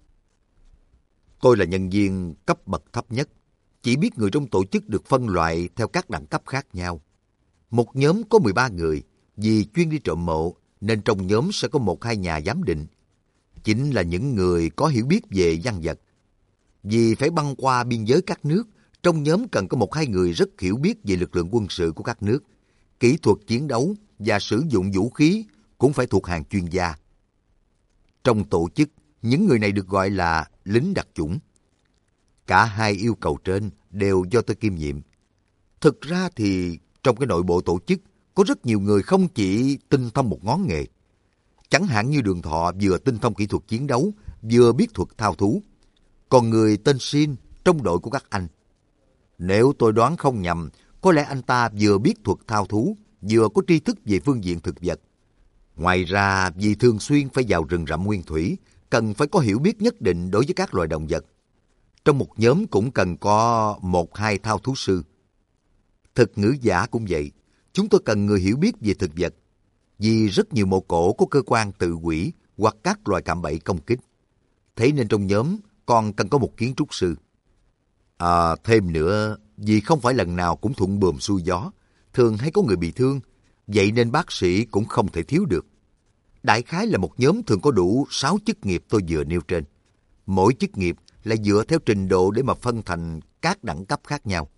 Tôi là nhân viên cấp bậc thấp nhất, chỉ biết người trong tổ chức được phân loại theo các đẳng cấp khác nhau. Một nhóm có mười ba người, vì chuyên đi trộm mộ, nên trong nhóm sẽ có một hai nhà giám định. Chính là những người có hiểu biết về văn vật. Vì phải băng qua biên giới các nước, trong nhóm cần có một hai người rất hiểu biết về lực lượng quân sự của các nước, kỹ thuật chiến đấu và sử dụng vũ khí cũng phải thuộc hàng chuyên gia. Trong tổ chức, những người này được gọi là lính đặc chủng. Cả hai yêu cầu trên đều do tôi kiêm nhiệm. Thực ra thì trong cái nội bộ tổ chức có rất nhiều người không chỉ tinh thông một ngón nghề. Chẳng hạn như Đường Thọ vừa tinh thông kỹ thuật chiến đấu, vừa biết thuật thao thú. Còn người tên Sin trong đội của các anh, nếu tôi đoán không nhầm, có lẽ anh ta vừa biết thuật thao thú, vừa có tri thức về phương diện thực vật. Ngoài ra, vì thường xuyên phải vào rừng rậm nguyên thủy, cần phải có hiểu biết nhất định đối với các loài động vật. Trong một nhóm cũng cần có một hai thao thú sư. Thực ngữ giả cũng vậy, chúng tôi cần người hiểu biết về thực vật, vì rất nhiều mộ cổ có cơ quan tự hủy hoặc các loài cạm bẫy công kích. Thế nên trong nhóm còn cần có một kiến trúc sư. À, thêm nữa, vì không phải lần nào cũng thuận buồm xuôi gió, thường hay có người bị thương, vậy nên bác sĩ cũng không thể thiếu được. Đại khái là một nhóm thường có đủ sáu chức nghiệp tôi vừa nêu trên. Mỗi chức nghiệp là dựa theo trình độ để mà phân thành các đẳng cấp khác nhau.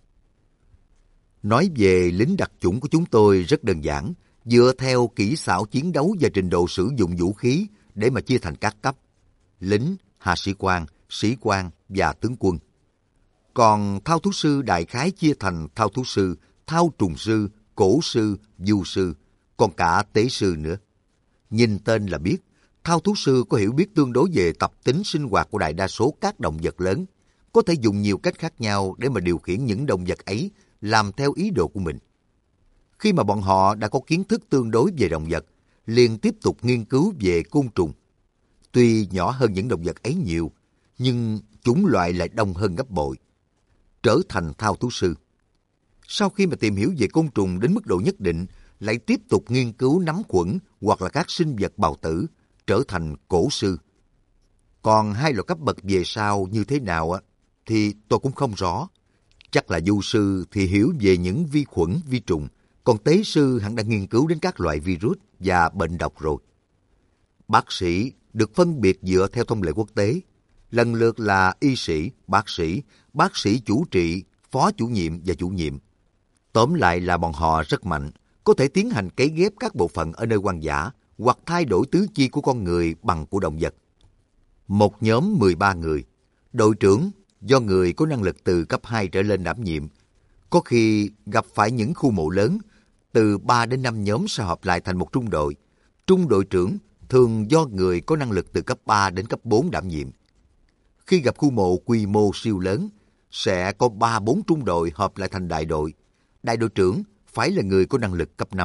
Nói về lính đặc chủng của chúng tôi rất đơn giản, dựa theo kỹ xảo chiến đấu và trình độ sử dụng vũ khí để mà chia thành các cấp: lính, hạ sĩ quan, sĩ quan và tướng quân. Còn thao thú sư đại khái chia thành thao thú sư, thao trùng sư, cổ sư, du sư, còn cả tế sư nữa. Nhìn tên là biết, thao thú sư có hiểu biết tương đối về tập tính sinh hoạt của đại đa số các động vật lớn, có thể dùng nhiều cách khác nhau để mà điều khiển những động vật ấy làm theo ý đồ của mình. Khi mà bọn họ đã có kiến thức tương đối về động vật, liền tiếp tục nghiên cứu về côn trùng. Tuy nhỏ hơn những động vật ấy nhiều, nhưng chủng loại lại đông hơn gấp bội. Trở thành thao thú sư. Sau khi mà tìm hiểu về côn trùng đến mức độ nhất định, lại tiếp tục nghiên cứu nấm khuẩn hoặc là các sinh vật bào tử, trở thành cổ sư. Còn hai loại cấp bậc về sau như thế nào á, thì tôi cũng không rõ. Chắc là du sư thì hiểu về những vi khuẩn, vi trùng, còn tế sư hẳn đã nghiên cứu đến các loại virus và bệnh độc rồi. Bác sĩ được phân biệt dựa theo thông lệ quốc tế, lần lượt là y sĩ, bác sĩ, bác sĩ chủ trị, phó chủ nhiệm và chủ nhiệm. Tóm lại là bọn họ rất mạnh, có thể tiến hành cấy ghép các bộ phận ở nơi hoang dã hoặc thay đổi tứ chi của con người bằng của động vật. Một nhóm mười ba người, đội trưởng do người có năng lực từ cấp hai trở lên đảm nhiệm. Có khi gặp phải những khu mộ lớn, từ ba đến năm nhóm sẽ hợp lại thành một trung đội. Trung đội trưởng thường do người có năng lực từ cấp ba đến cấp bốn đảm nhiệm. Khi gặp khu mộ quy mô siêu lớn, sẽ có ba bốn trung đội hợp lại thành đại đội. Đại đội trưởng phải là người có năng lực cấp năm.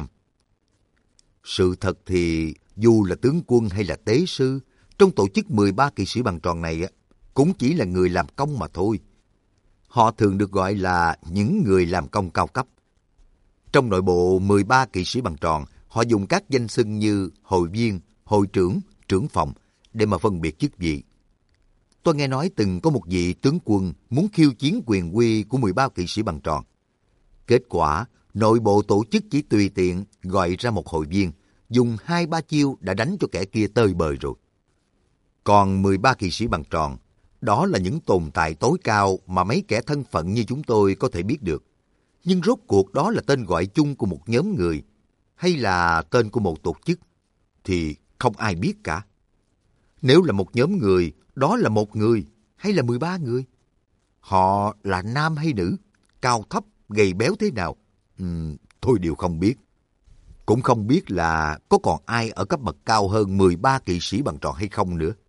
Sự thật thì dù là tướng quân hay là tế sư, trong tổ chức mười ba kỵ sĩ bằng tròn này cũng chỉ là người làm công mà thôi. Họ thường được gọi là những người làm công cao cấp. Trong nội bộ mười ba kỵ sĩ bằng tròn, họ dùng các danh xưng như hội viên, hội trưởng, trưởng phòng để mà phân biệt chức vị. Tôi nghe nói từng có một vị tướng quân muốn khiêu chiến quyền uy của mười ba kỵ sĩ bằng tròn. Kết quả, nội bộ tổ chức chỉ tùy tiện gọi ra một hội viên, dùng hai ba chiêu đã đánh cho kẻ kia tơi bời rồi. Còn mười ba kỵ sĩ bằng tròn, đó là những tồn tại tối cao mà mấy kẻ thân phận như chúng tôi có thể biết được. Nhưng rốt cuộc đó là tên gọi chung của một nhóm người, hay là tên của một tổ chức, thì không ai biết cả. Nếu là một nhóm người, đó là một người, hay là mười ba người? Họ là nam hay nữ? Cao thấp, gầy béo thế nào? Uhm, thôi đều không biết. Cũng không biết là có còn ai ở cấp bậc cao hơn mười ba kỵ sĩ bằng tròn hay không nữa.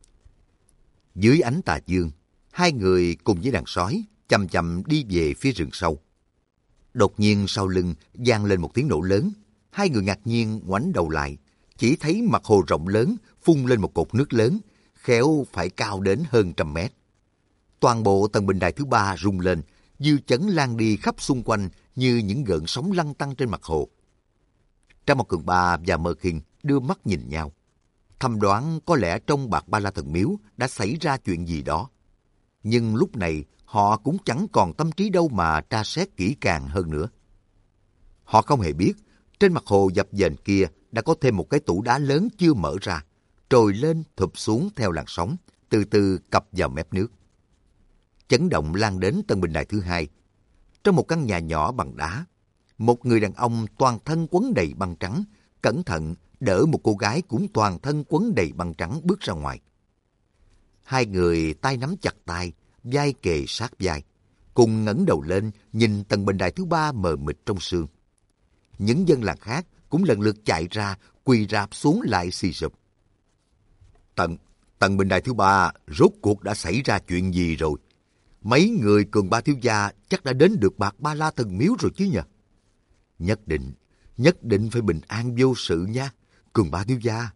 Dưới ánh tà dương, hai người cùng với đàn sói chậm chậm đi về phía rừng sâu. Đột nhiên sau lưng vang lên một tiếng nổ lớn. Hai người ngạc nhiên ngoảnh đầu lại, chỉ thấy mặt hồ rộng lớn phun lên một cột nước lớn, khéo phải cao đến hơn trăm mét. Toàn bộ tầng bình đài thứ ba rung lên, dư chấn lan đi khắp xung quanh như những gợn sóng lăn tăn trên mặt hồ. Trang Mộc Cường Ba và Mơ Khiên đưa mắt nhìn nhau, thầm đoán có lẽ trong Bạc Ba La Thần Miếu đã xảy ra chuyện gì đó. Nhưng lúc này họ cũng chẳng còn tâm trí đâu mà tra xét kỹ càng hơn nữa. Họ không hề biết, trên mặt hồ dập dềnh kia đã có thêm một cái tủ đá lớn chưa mở ra, trồi lên thụp xuống theo làn sóng, từ từ cập vào mép nước. Chấn động lan đến tầng bình đài thứ hai. Trong một căn nhà nhỏ bằng đá, một người đàn ông toàn thân quấn đầy băng trắng, cẩn thận đỡ một cô gái cũng toàn thân quấn đầy băng trắng bước ra ngoài. Hai người tay nắm chặt tay, vai kề sát vai, cùng ngẩng đầu lên nhìn tầng bình đài thứ ba mờ mịt trong sương. Những dân làng khác cũng lần lượt chạy ra, quỳ rạp xuống lại xì sụp. Tầng, tầng bình đài thứ ba, rốt cuộc đã xảy ra chuyện gì rồi? Mấy người Cường Ba thiếu gia chắc đã đến được Bạc Ba La Thần Miếu rồi chứ nhỉ? Nhất định, nhất định phải bình an vô sự nha, Cường Ba thiếu gia.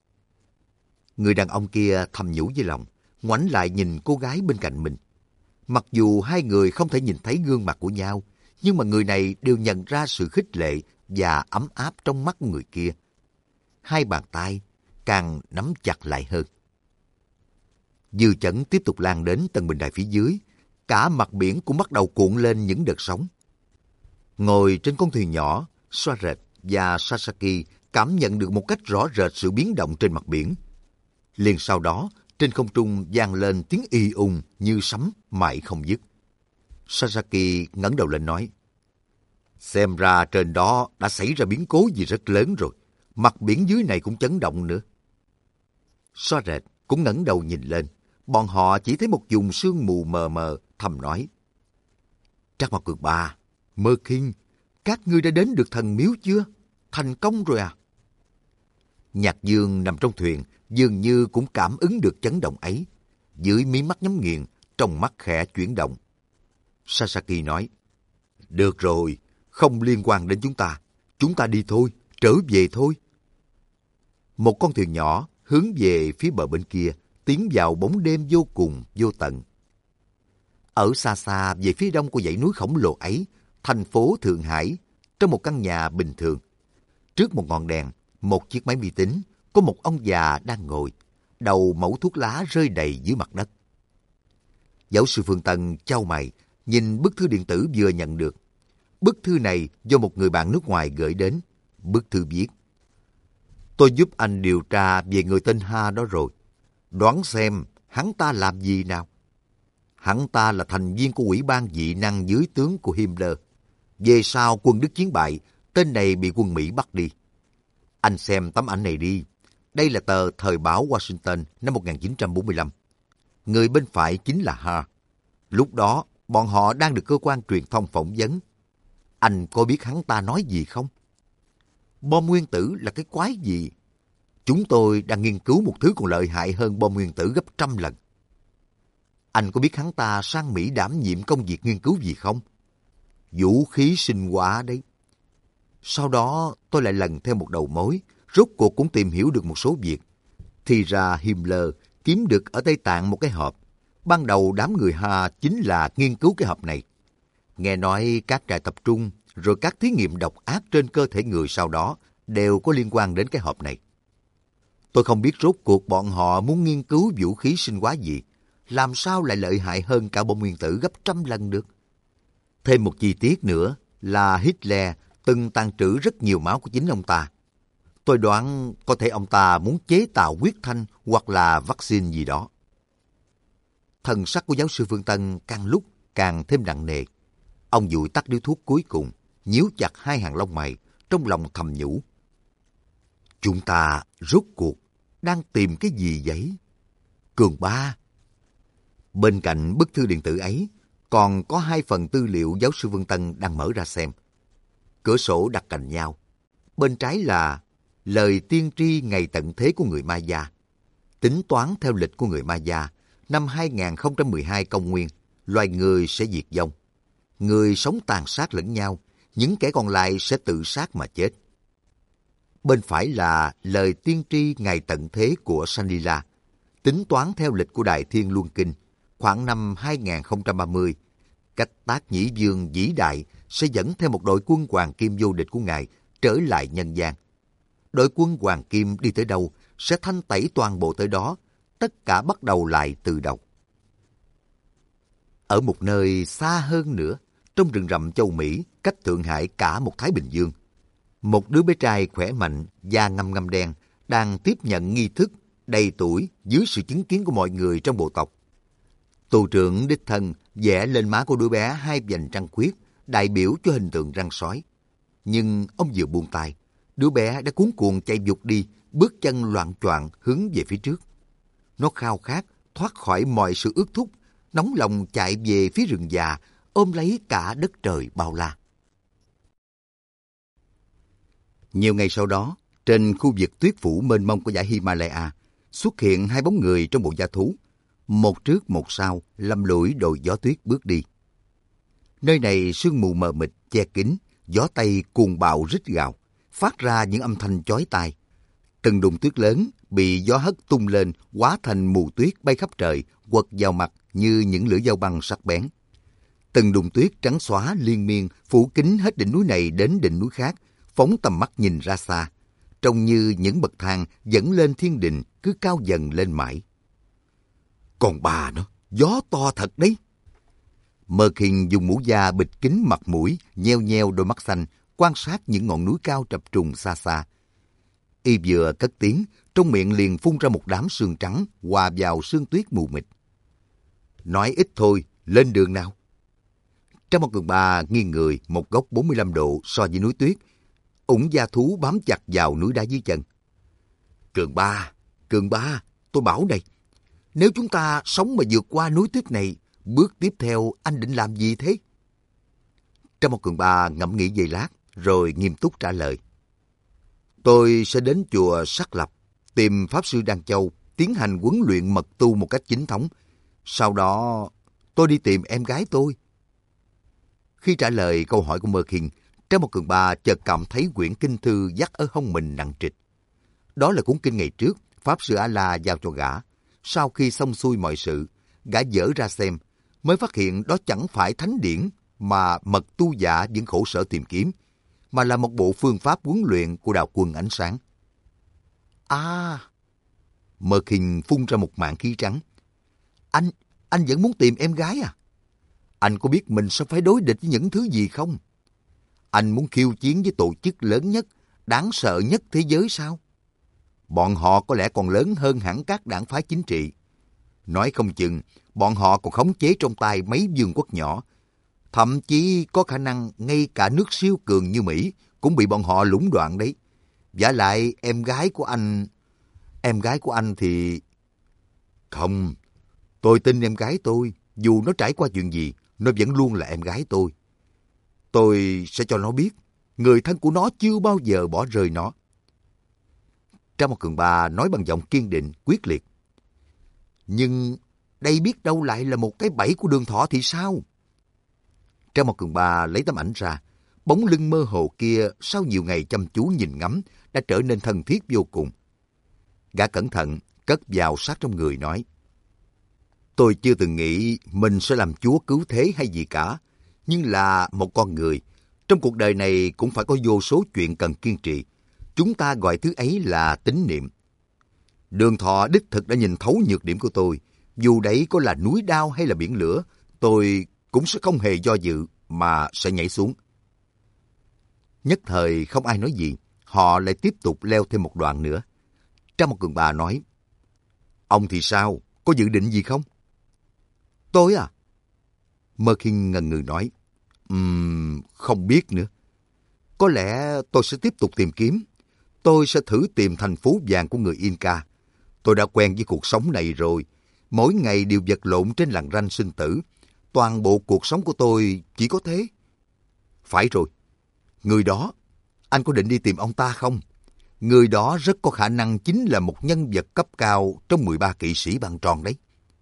Người đàn ông kia thầm nhủ với lòng, ngoảnh lại nhìn cô gái bên cạnh mình. Mặc dù hai người không thể nhìn thấy gương mặt của nhau, nhưng mà người này đều nhận ra sự khích lệ và ấm áp trong mắt của người kia. Hai bàn tay càng nắm chặt lại hơn. Dư chấn tiếp tục lan đến tầng bình đài phía dưới, cả mặt biển cũng bắt đầu cuộn lên những đợt sóng. Ngồi trên con thuyền nhỏ, Soaret và Sasaki cảm nhận được một cách rõ rệt sự biến động trên mặt biển. Liền sau đó, trên không trung vang lên tiếng y ùng như sấm mãi không dứt. Sasaki ngẩng đầu lên nói, xem ra trên đó đã xảy ra biến cố gì rất lớn rồi, mặt biển dưới này cũng chấn động nữa. Soaret cũng ngẩng đầu nhìn lên, bọn họ chỉ thấy một vùng sương mù mờ mờ, thầm nói, Trác Mao Cường Ba, Mơ Kinh, các ngươi đã đến được thần miếu chưa? Thành công rồi à? Nhạc Dương nằm trong thuyền, dường như cũng cảm ứng được chấn động ấy. Dưới mí mắt nhắm nghiền, trong mắt khẽ chuyển động. Sasaki nói, được rồi, không liên quan đến chúng ta. Chúng ta đi thôi, trở về thôi. Một con thuyền nhỏ hướng về phía bờ bên kia, tiến vào bóng đêm vô cùng, vô tận. Ở xa xa về phía đông của dãy núi khổng lồ ấy, thành phố Thượng Hải, trong một căn nhà bình thường. Trước một ngọn đèn, một chiếc máy vi tính, có một ông già đang ngồi, đầu mẩu thuốc lá rơi đầy dưới mặt đất. Giáo sư Phương Tân chau mày, nhìn bức thư điện tử vừa nhận được. Bức thư này do một người bạn nước ngoài gửi đến. Bức thư viết, tôi giúp anh điều tra về người tên Ha đó rồi. Đoán xem hắn ta làm gì nào? Hắn ta là thành viên của ủy ban dị năng dưới tướng của Himmler. Về sau quân Đức chiến bại, tên này bị quân Mỹ bắt đi. Anh xem tấm ảnh này đi. Đây là tờ Thời báo Washington năm một nghìn chín trăm bốn mươi lăm. Người bên phải chính là Ha. Lúc đó, bọn họ đang được cơ quan truyền thông phỏng vấn. Anh có biết hắn ta nói gì không? Bom nguyên tử là cái quái gì? Chúng tôi đang nghiên cứu một thứ còn lợi hại hơn bom nguyên tử gấp trăm lần. Anh có biết hắn ta sang Mỹ đảm nhiệm công việc nghiên cứu gì không? Vũ khí sinh hóa đấy. Sau đó tôi lại lần theo một đầu mối, rốt cuộc cũng tìm hiểu được một số việc. Thì ra Himmler kiếm được ở Tây Tạng một cái hộp. Ban đầu đám người Ha chính là nghiên cứu cái hộp này. Nghe nói các trại tập trung, rồi các thí nghiệm độc ác trên cơ thể người sau đó đều có liên quan đến cái hộp này. Tôi không biết rốt cuộc bọn họ muốn nghiên cứu vũ khí sinh hóa gì, làm sao lại lợi hại hơn cả bom nguyên tử gấp trăm lần được. Thêm một chi tiết nữa là Hitler từng tàn trữ rất nhiều máu của chính ông ta. Tôi đoán có thể ông ta muốn chế tạo huyết thanh hoặc là vaccine gì đó. Thần sắc của giáo sư Phương Tân càng lúc càng thêm nặng nề. Ông dụi tắt điếu thuốc cuối cùng, nhíu chặt hai hàng lông mày, trong lòng thầm nhủ. Chúng ta rốt cuộc đang tìm cái gì vậy? Cường Ba. Bên cạnh bức thư điện tử ấy, còn có hai phần tư liệu giáo sư Phương Tân đang mở ra xem. Cửa sổ đặt cạnh nhau. Bên trái là lời tiên tri ngày tận thế của người Maya. Tính toán theo lịch của người Maya, năm hai nghìn không trăm mười hai công nguyên, loài người sẽ diệt vong. Người sống tàn sát lẫn nhau, những kẻ còn lại sẽ tự sát mà chết. Bên phải là lời tiên tri ngày tận thế của Sanila. Tính toán theo lịch của Đại Thiên Luân Kinh, khoảng năm hai nghìn không trăm ba mươi, Cách Tác Nhĩ Dương vĩ đại sẽ dẫn theo một đội quân Hoàng Kim vô địch của Ngài trở lại nhân gian. Đội quân Hoàng Kim đi tới đâu sẽ thanh tẩy toàn bộ tới đó, tất cả bắt đầu lại từ đầu. Ở một nơi xa hơn nữa, trong rừng rậm châu Mỹ, cách Thượng Hải cả một Thái Bình Dương, một đứa bé trai khỏe mạnh, da ngăm ngăm đen, đang tiếp nhận nghi thức đầy tuổi dưới sự chứng kiến của mọi người trong bộ tộc. Tù trưởng đích thân vẽ lên má của đứa bé hai vành trăng khuyết, đại biểu cho hình tượng răng sói. Nhưng ông vừa buông tay, đứa bé đã cuống cuồng chạy vụt đi, bước chân loạng choạng hướng về phía trước. Nó khao khát thoát khỏi mọi sự ước thúc, nóng lòng chạy về phía rừng già, ôm lấy cả đất trời bao la. Nhiều ngày sau đó, trên khu vực tuyết phủ mênh mông của dãy Himalaya, xuất hiện hai bóng người trong bộ da thú. Một trước một sau, lầm lũi đồi gió tuyết bước đi. Nơi này sương mù mờ mịt che kín, gió tây cuồng bạo rít gào, phát ra những âm thanh chói tai. Từng đùng tuyết lớn bị gió hất tung lên, hóa thành mù tuyết bay khắp trời, quật vào mặt như những lưỡi dao băng sắc bén. Từng đùng tuyết trắng xóa liên miên phủ kín hết đỉnh núi này đến đỉnh núi khác, phóng tầm mắt nhìn ra xa, trông như những bậc thang dẫn lên thiên đình, cứ cao dần lên mãi. Còn bà nó, gió to thật đấy. Mơ Khinh dùng mũ da bịt kín mặt mũi, nheo nheo đôi mắt xanh, quan sát những ngọn núi cao trập trùng xa xa. Y vừa cất tiếng, trong miệng liền phun ra một đám sương trắng hòa vào sương tuyết mù mịt. Nói ít thôi, lên đường nào. Trong một Cường Ba nghiêng người một góc bốn mươi lăm độ so với núi tuyết, ủng da thú bám chặt vào núi đá dưới chân. Cường Ba, Cường Ba, tôi bảo đây, nếu chúng ta sống mà vượt qua núi tuyết này, bước tiếp theo anh định làm gì thế? Trong một Cường Ba ngẫm nghĩ giây lát, rồi nghiêm túc trả lời. Tôi sẽ đến chùa Sắc Lập, tìm Pháp Sư Đan Châu, tiến hành huấn luyện mật tu một cách chính thống. Sau đó, tôi đi tìm em gái tôi. Khi trả lời câu hỏi của Mơ Khinh, Trang Một Cường Ba chợt cảm thấy quyển kinh thư dắt ở hông mình nặng trịch. Đó là cuốn kinh ngày trước, Pháp Sư A-La giao cho gã. Sau khi xong xuôi mọi sự, gã dở ra xem, mới phát hiện đó chẳng phải thánh điển mà mật tu giả vẫn khổ sở tìm kiếm, mà là một bộ phương pháp huấn luyện của đạo quân ánh sáng. À! Mơ Khinh phun ra một mảng khí trắng. Anh, anh vẫn muốn tìm em gái à? Anh có biết mình sẽ phải đối địch với những thứ gì không? Anh muốn khiêu chiến với tổ chức lớn nhất, đáng sợ nhất thế giới sao? Bọn họ có lẽ còn lớn hơn hẳn các đảng phái chính trị. Nói không chừng, bọn họ còn khống chế trong tay mấy vương quốc nhỏ. Thậm chí có khả năng ngay cả nước siêu cường như Mỹ cũng bị bọn họ lũng đoạn đấy. Vả lại em gái của anh... Em gái của anh thì... Không, tôi tin em gái tôi. Dù nó trải qua chuyện gì, nó vẫn luôn là em gái tôi. Tôi sẽ cho nó biết, người thân của nó chưa bao giờ bỏ rơi nó. Trang Một Cường Ba nói bằng giọng kiên định, quyết liệt. Nhưng đây biết đâu lại là một cái bẫy của Đường Thọ thì sao? Trang Một Cường Ba lấy tấm ảnh ra, bóng lưng mơ hồ kia sau nhiều ngày chăm chú nhìn ngắm đã trở nên thân thiết vô cùng. Gã cẩn thận cất vào sát trong người nói. Tôi chưa từng nghĩ mình sẽ làm chúa cứu thế hay gì cả, nhưng là một con người. Trong cuộc đời này cũng phải có vô số chuyện cần kiên trì. Chúng ta gọi thứ ấy là tín niệm. Đường Thọ đích thực đã nhìn thấu nhược điểm của tôi. Dù đấy có là núi đao hay là biển lửa, tôi cũng sẽ không hề do dự mà sẽ nhảy xuống. Nhất thời không ai nói gì, họ lại tiếp tục leo thêm một đoạn nữa. Trang Một Cường Ba nói, ông thì sao? Có dự định gì không? Tôi à? Mơ Khinh ngần ngừ nói, um, không biết nữa. Có lẽ tôi sẽ tiếp tục tìm kiếm. Tôi sẽ thử tìm thành phố vàng của người Inca. Tôi đã quen với cuộc sống này rồi. Mỗi ngày đều vật lộn trên lằn ranh sinh tử. Toàn bộ cuộc sống của tôi chỉ có thế. Phải rồi. Người đó, anh có định đi tìm ông ta không? Người đó rất có khả năng chính là một nhân vật cấp cao trong mười ba kỵ sĩ băng tròn đấy.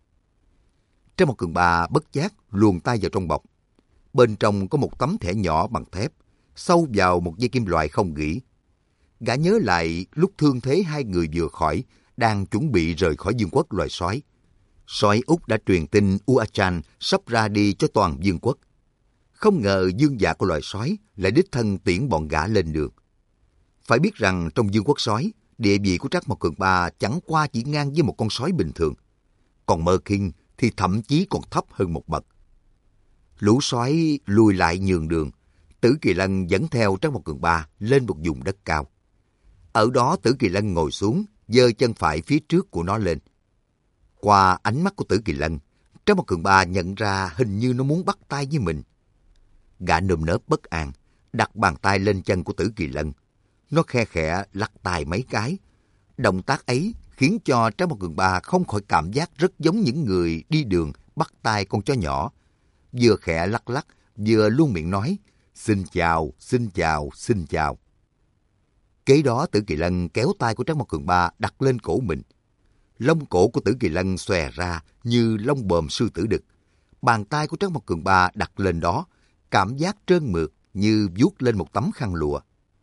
Trang Một Cường Ba bất giác luồn tay vào trong bọc. Bên trong có một tấm thẻ nhỏ bằng thép, sâu vào một dây kim loại không gỉ. Gã nhớ lại lúc thương thế hai người vừa khỏi, đang chuẩn bị rời khỏi vương quốc loài sói. Sói Úc đã truyền tin Uachan sắp ra đi cho toàn vương quốc. Không ngờ vương giả của loài sói lại đích thân tiễn bọn gã lên đường. Phải biết rằng trong vương quốc sói, địa vị của Trác Mộc Cường Ba chẳng qua chỉ ngang với một con sói bình thường. Còn Mơ Khinh thì thậm chí còn thấp hơn một bậc. Lũ sói lùi lại nhường đường. Tử Kỳ Lân dẫn theo Trác Mộc Cường Ba lên một vùng đất cao. Ở đó Tử Kỳ Lân ngồi xuống, giơ chân phải phía trước của nó lên. Qua ánh mắt của Tử Kỳ Lân, Trác Mộc Cường Ba nhận ra hình như nó muốn bắt tay với mình. Gã nơm nớp bất an, đặt bàn tay lên chân của Tử Kỳ Lân. Nó khe khẽ lắc tay mấy cái. Động tác ấy khiến cho Trác Mộc Cường Ba không khỏi cảm giác rất giống những người đi đường bắt tay con chó nhỏ. Vừa khẽ lắc lắc, vừa luôn miệng nói, xin chào, xin chào, xin chào. Kế đó Tử Kỳ Lân kéo tay của Trác Mộc Cường Ba đặt lên cổ mình. Lông cổ của Tử Kỳ Lân xòe ra như lông bờm sư tử đực. Bàn tay của Trác Mộc Cường Ba đặt lên đó, cảm giác trơn mượt như vuốt lên một tấm khăn lụa.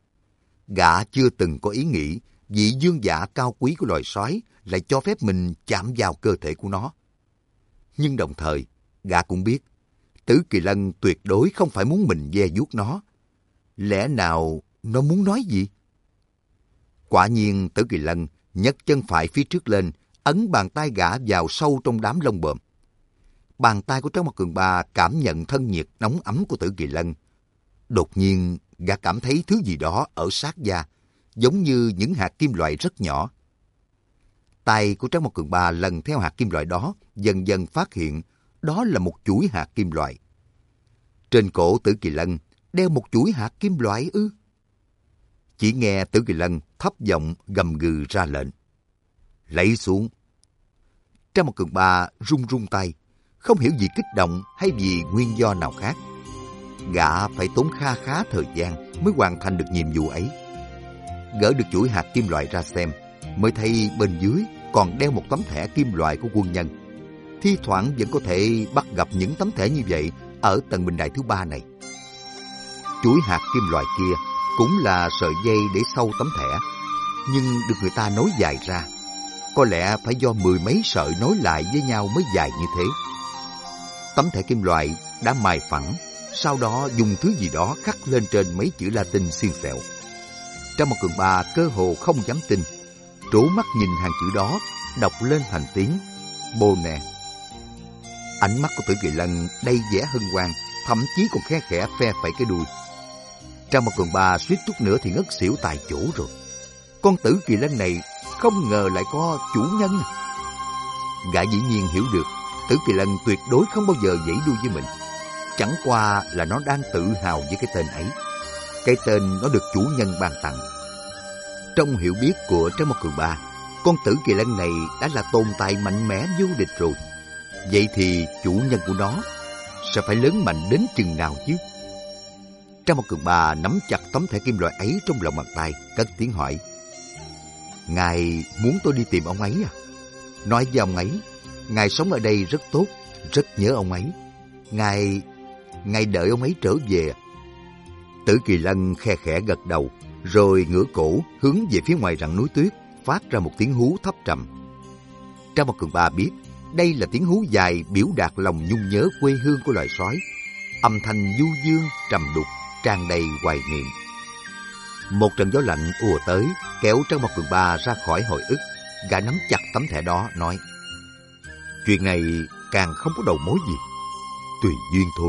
Gã chưa từng có ý nghĩ vị dương giả cao quý của loài sói lại cho phép mình chạm vào cơ thể của nó. Nhưng đồng thời, gã cũng biết, Tử Kỳ Lân tuyệt đối không phải muốn mình ve vuốt nó. Lẽ nào nó muốn nói gì? Quả nhiên Tử Kỳ Lân nhấc chân phải phía trước lên, ấn bàn tay gã vào sâu trong đám lông bờm. Bàn tay của Trác Mộc Cường Ba cảm nhận thân nhiệt nóng ấm của Tử Kỳ Lân. Đột nhiên, gã cảm thấy thứ gì đó ở sát da, giống như những hạt kim loại rất nhỏ. Tay của Trác Mộc Cường Ba lần theo hạt kim loại đó, dần dần phát hiện đó là một chuỗi hạt kim loại. Trên cổ Tử Kỳ Lân đeo một chuỗi hạt kim loại ư? Chỉ nghe Tử Kỳ Lân thấp giọng gầm gừ ra lệnh. Lấy xuống. Trác Mộc Cường Ba run run tay, không hiểu vì kích động hay vì nguyên do nào khác. Gã phải tốn kha khá thời gian mới hoàn thành được nhiệm vụ ấy. Gỡ được chuỗi hạt kim loại ra xem, mới thấy bên dưới còn đeo một tấm thẻ kim loại của quân nhân. Thi thoảng vẫn có thể bắt gặp những tấm thẻ như vậy ở tầng bình đài thứ ba này. Chuỗi hạt kim loại kia cũng là sợi dây để sâu tấm thẻ, nhưng được người ta nối dài ra. Có lẽ phải do mười mấy sợi nối lại với nhau mới dài như thế. Tấm thẻ kim loại đã mài phẳng, sau đó dùng thứ gì đó khắc lên trên mấy chữ Latin xiên xẹo. Trác Mộc Cường Ba cơ hồ không dám tin, trố mắt nhìn hàng chữ đó, đọc lên thành tiếng Bonne. Ánh mắt của Tử Kỳ Lân đầy vẻ hân hoan, thậm chí còn khe khẽ phe phẩy cái đuôi. Trác Mộc Cường Ba suýt chút nữa thì ngất xỉu tại chỗ rồi. Con Tử Kỳ Lân này không ngờ lại có chủ nhân. Gã dĩ nhiên hiểu được Tử Kỳ Lân tuyệt đối không bao giờ giãy đuôi với mình. Chẳng qua là nó đang tự hào với cái tên ấy. Cái tên nó được chủ nhân ban tặng. Trong hiểu biết của Trác Mộc Cường Ba, con Tử Kỳ Lân này đã là tồn tại mạnh mẽ vô địch rồi. Vậy thì chủ nhân của nó sẽ phải lớn mạnh đến chừng nào chứ? Trác Mộc Cường Ba nắm chặt tấm thẻ kim loại ấy trong lòng bàn tay, cất tiếng hỏi. Ngài muốn tôi đi tìm ông ấy à? Nói với ông ấy, ngài sống ở đây rất tốt, rất nhớ ông ấy. Ngài... ngài đợi ông ấy trở về. Tử Kỳ Lân khe khẽ gật đầu, rồi ngửa cổ hướng về phía ngoài rặng núi tuyết, phát ra một tiếng hú thấp trầm. Trác Mộc Cường Ba biết đây là tiếng hú dài biểu đạt lòng nhung nhớ quê hương của loài sói. Âm thanh du dương, trầm đục, tràn đầy hoài niệm. Một trận gió lạnh ùa tới, kéo Trác Mộc Cường Ba ra khỏi hồi ức. Gã nắm chặt tấm thẻ đó, nói: Chuyện này càng không có đầu mối gì, tùy duyên thôi.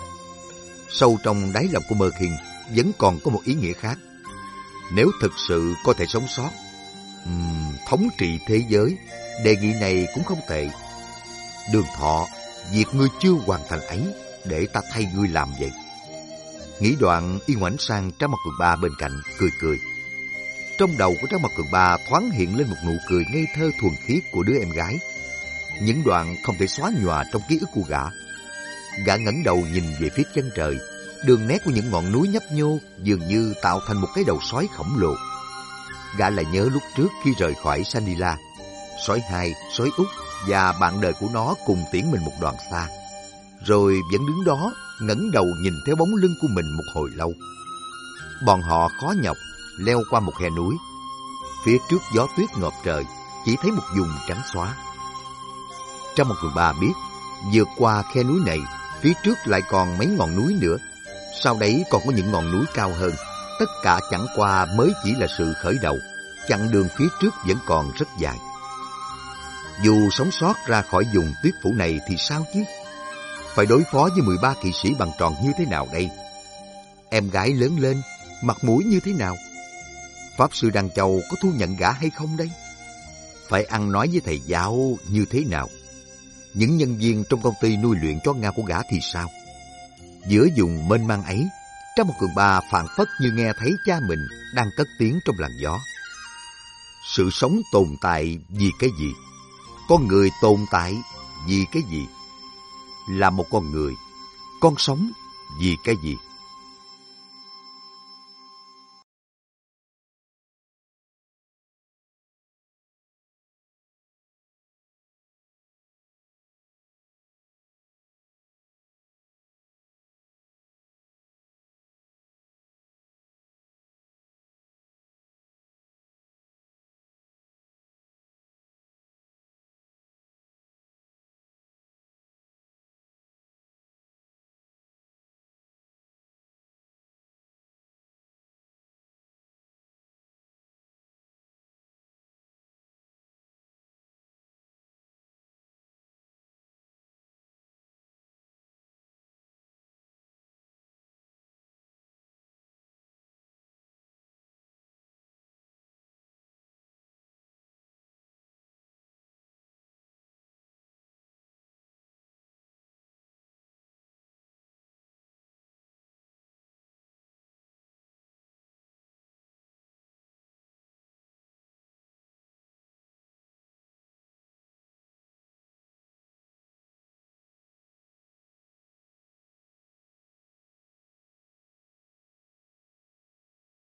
Sâu trong đáy lòng của Mơ Khiên vẫn còn có một ý nghĩa khác. Nếu thực sự có thể sống sót, uhm, thống trị thế giới, đề nghị này cũng không tệ. Đường Thọ, việc ngươi chưa hoàn thành ấy, để ta thay ngươi làm vậy. Nghĩ đoạn, y ngoảnh sang Trác Mộc Cường Ba bên cạnh, cười cười. Trong đầu của Trác Mộc Cường Ba thoáng hiện lên một nụ cười ngây thơ thuần khiết của đứa em gái. Những đoạn không thể xóa nhòa trong ký ức của gã. Gã ngẩng đầu nhìn về phía chân trời, đường nét của những ngọn núi nhấp nhô dường như tạo thành một cái đầu sói khổng lồ. Gã lại nhớ lúc trước khi rời khỏi Sanila, sói hai, sói út và bạn đời của nó cùng tiễn mình một đoạn xa, rồi vẫn đứng đó ngẩng đầu nhìn theo bóng lưng của mình một hồi lâu. Bọn họ khó nhọc leo qua một khe núi. Phía trước gió tuyết ngập trời, chỉ thấy một vùng trắng xóa. Trác Mộc Cường Ba biết, vượt qua khe núi này, phía trước lại còn mấy ngọn núi nữa. Sau đấy còn có những ngọn núi cao hơn. Tất cả chẳng qua mới chỉ là sự khởi đầu. Chặng đường phía trước vẫn còn rất dài. Dù sống sót ra khỏi vùng tuyết phủ này thì sao chứ? Phải đối phó với mười ba kỵ sĩ bằng tròn như thế nào đây? Em gái lớn lên, mặt mũi như thế nào? Pháp sư Đăng Châu có thu nhận gã hay không đây? Phải ăn nói với thầy giáo như thế nào? Những nhân viên trong công ty nuôi luyện chó Nga của gã thì sao? Giữa vùng mênh mang ấy, Trang một Cường Ba phảng phất như nghe thấy cha mình đang cất tiếng trong làn gió. Sự sống tồn tại vì cái gì? Con người tồn tại vì cái gì? Là một con người, con sống vì cái gì?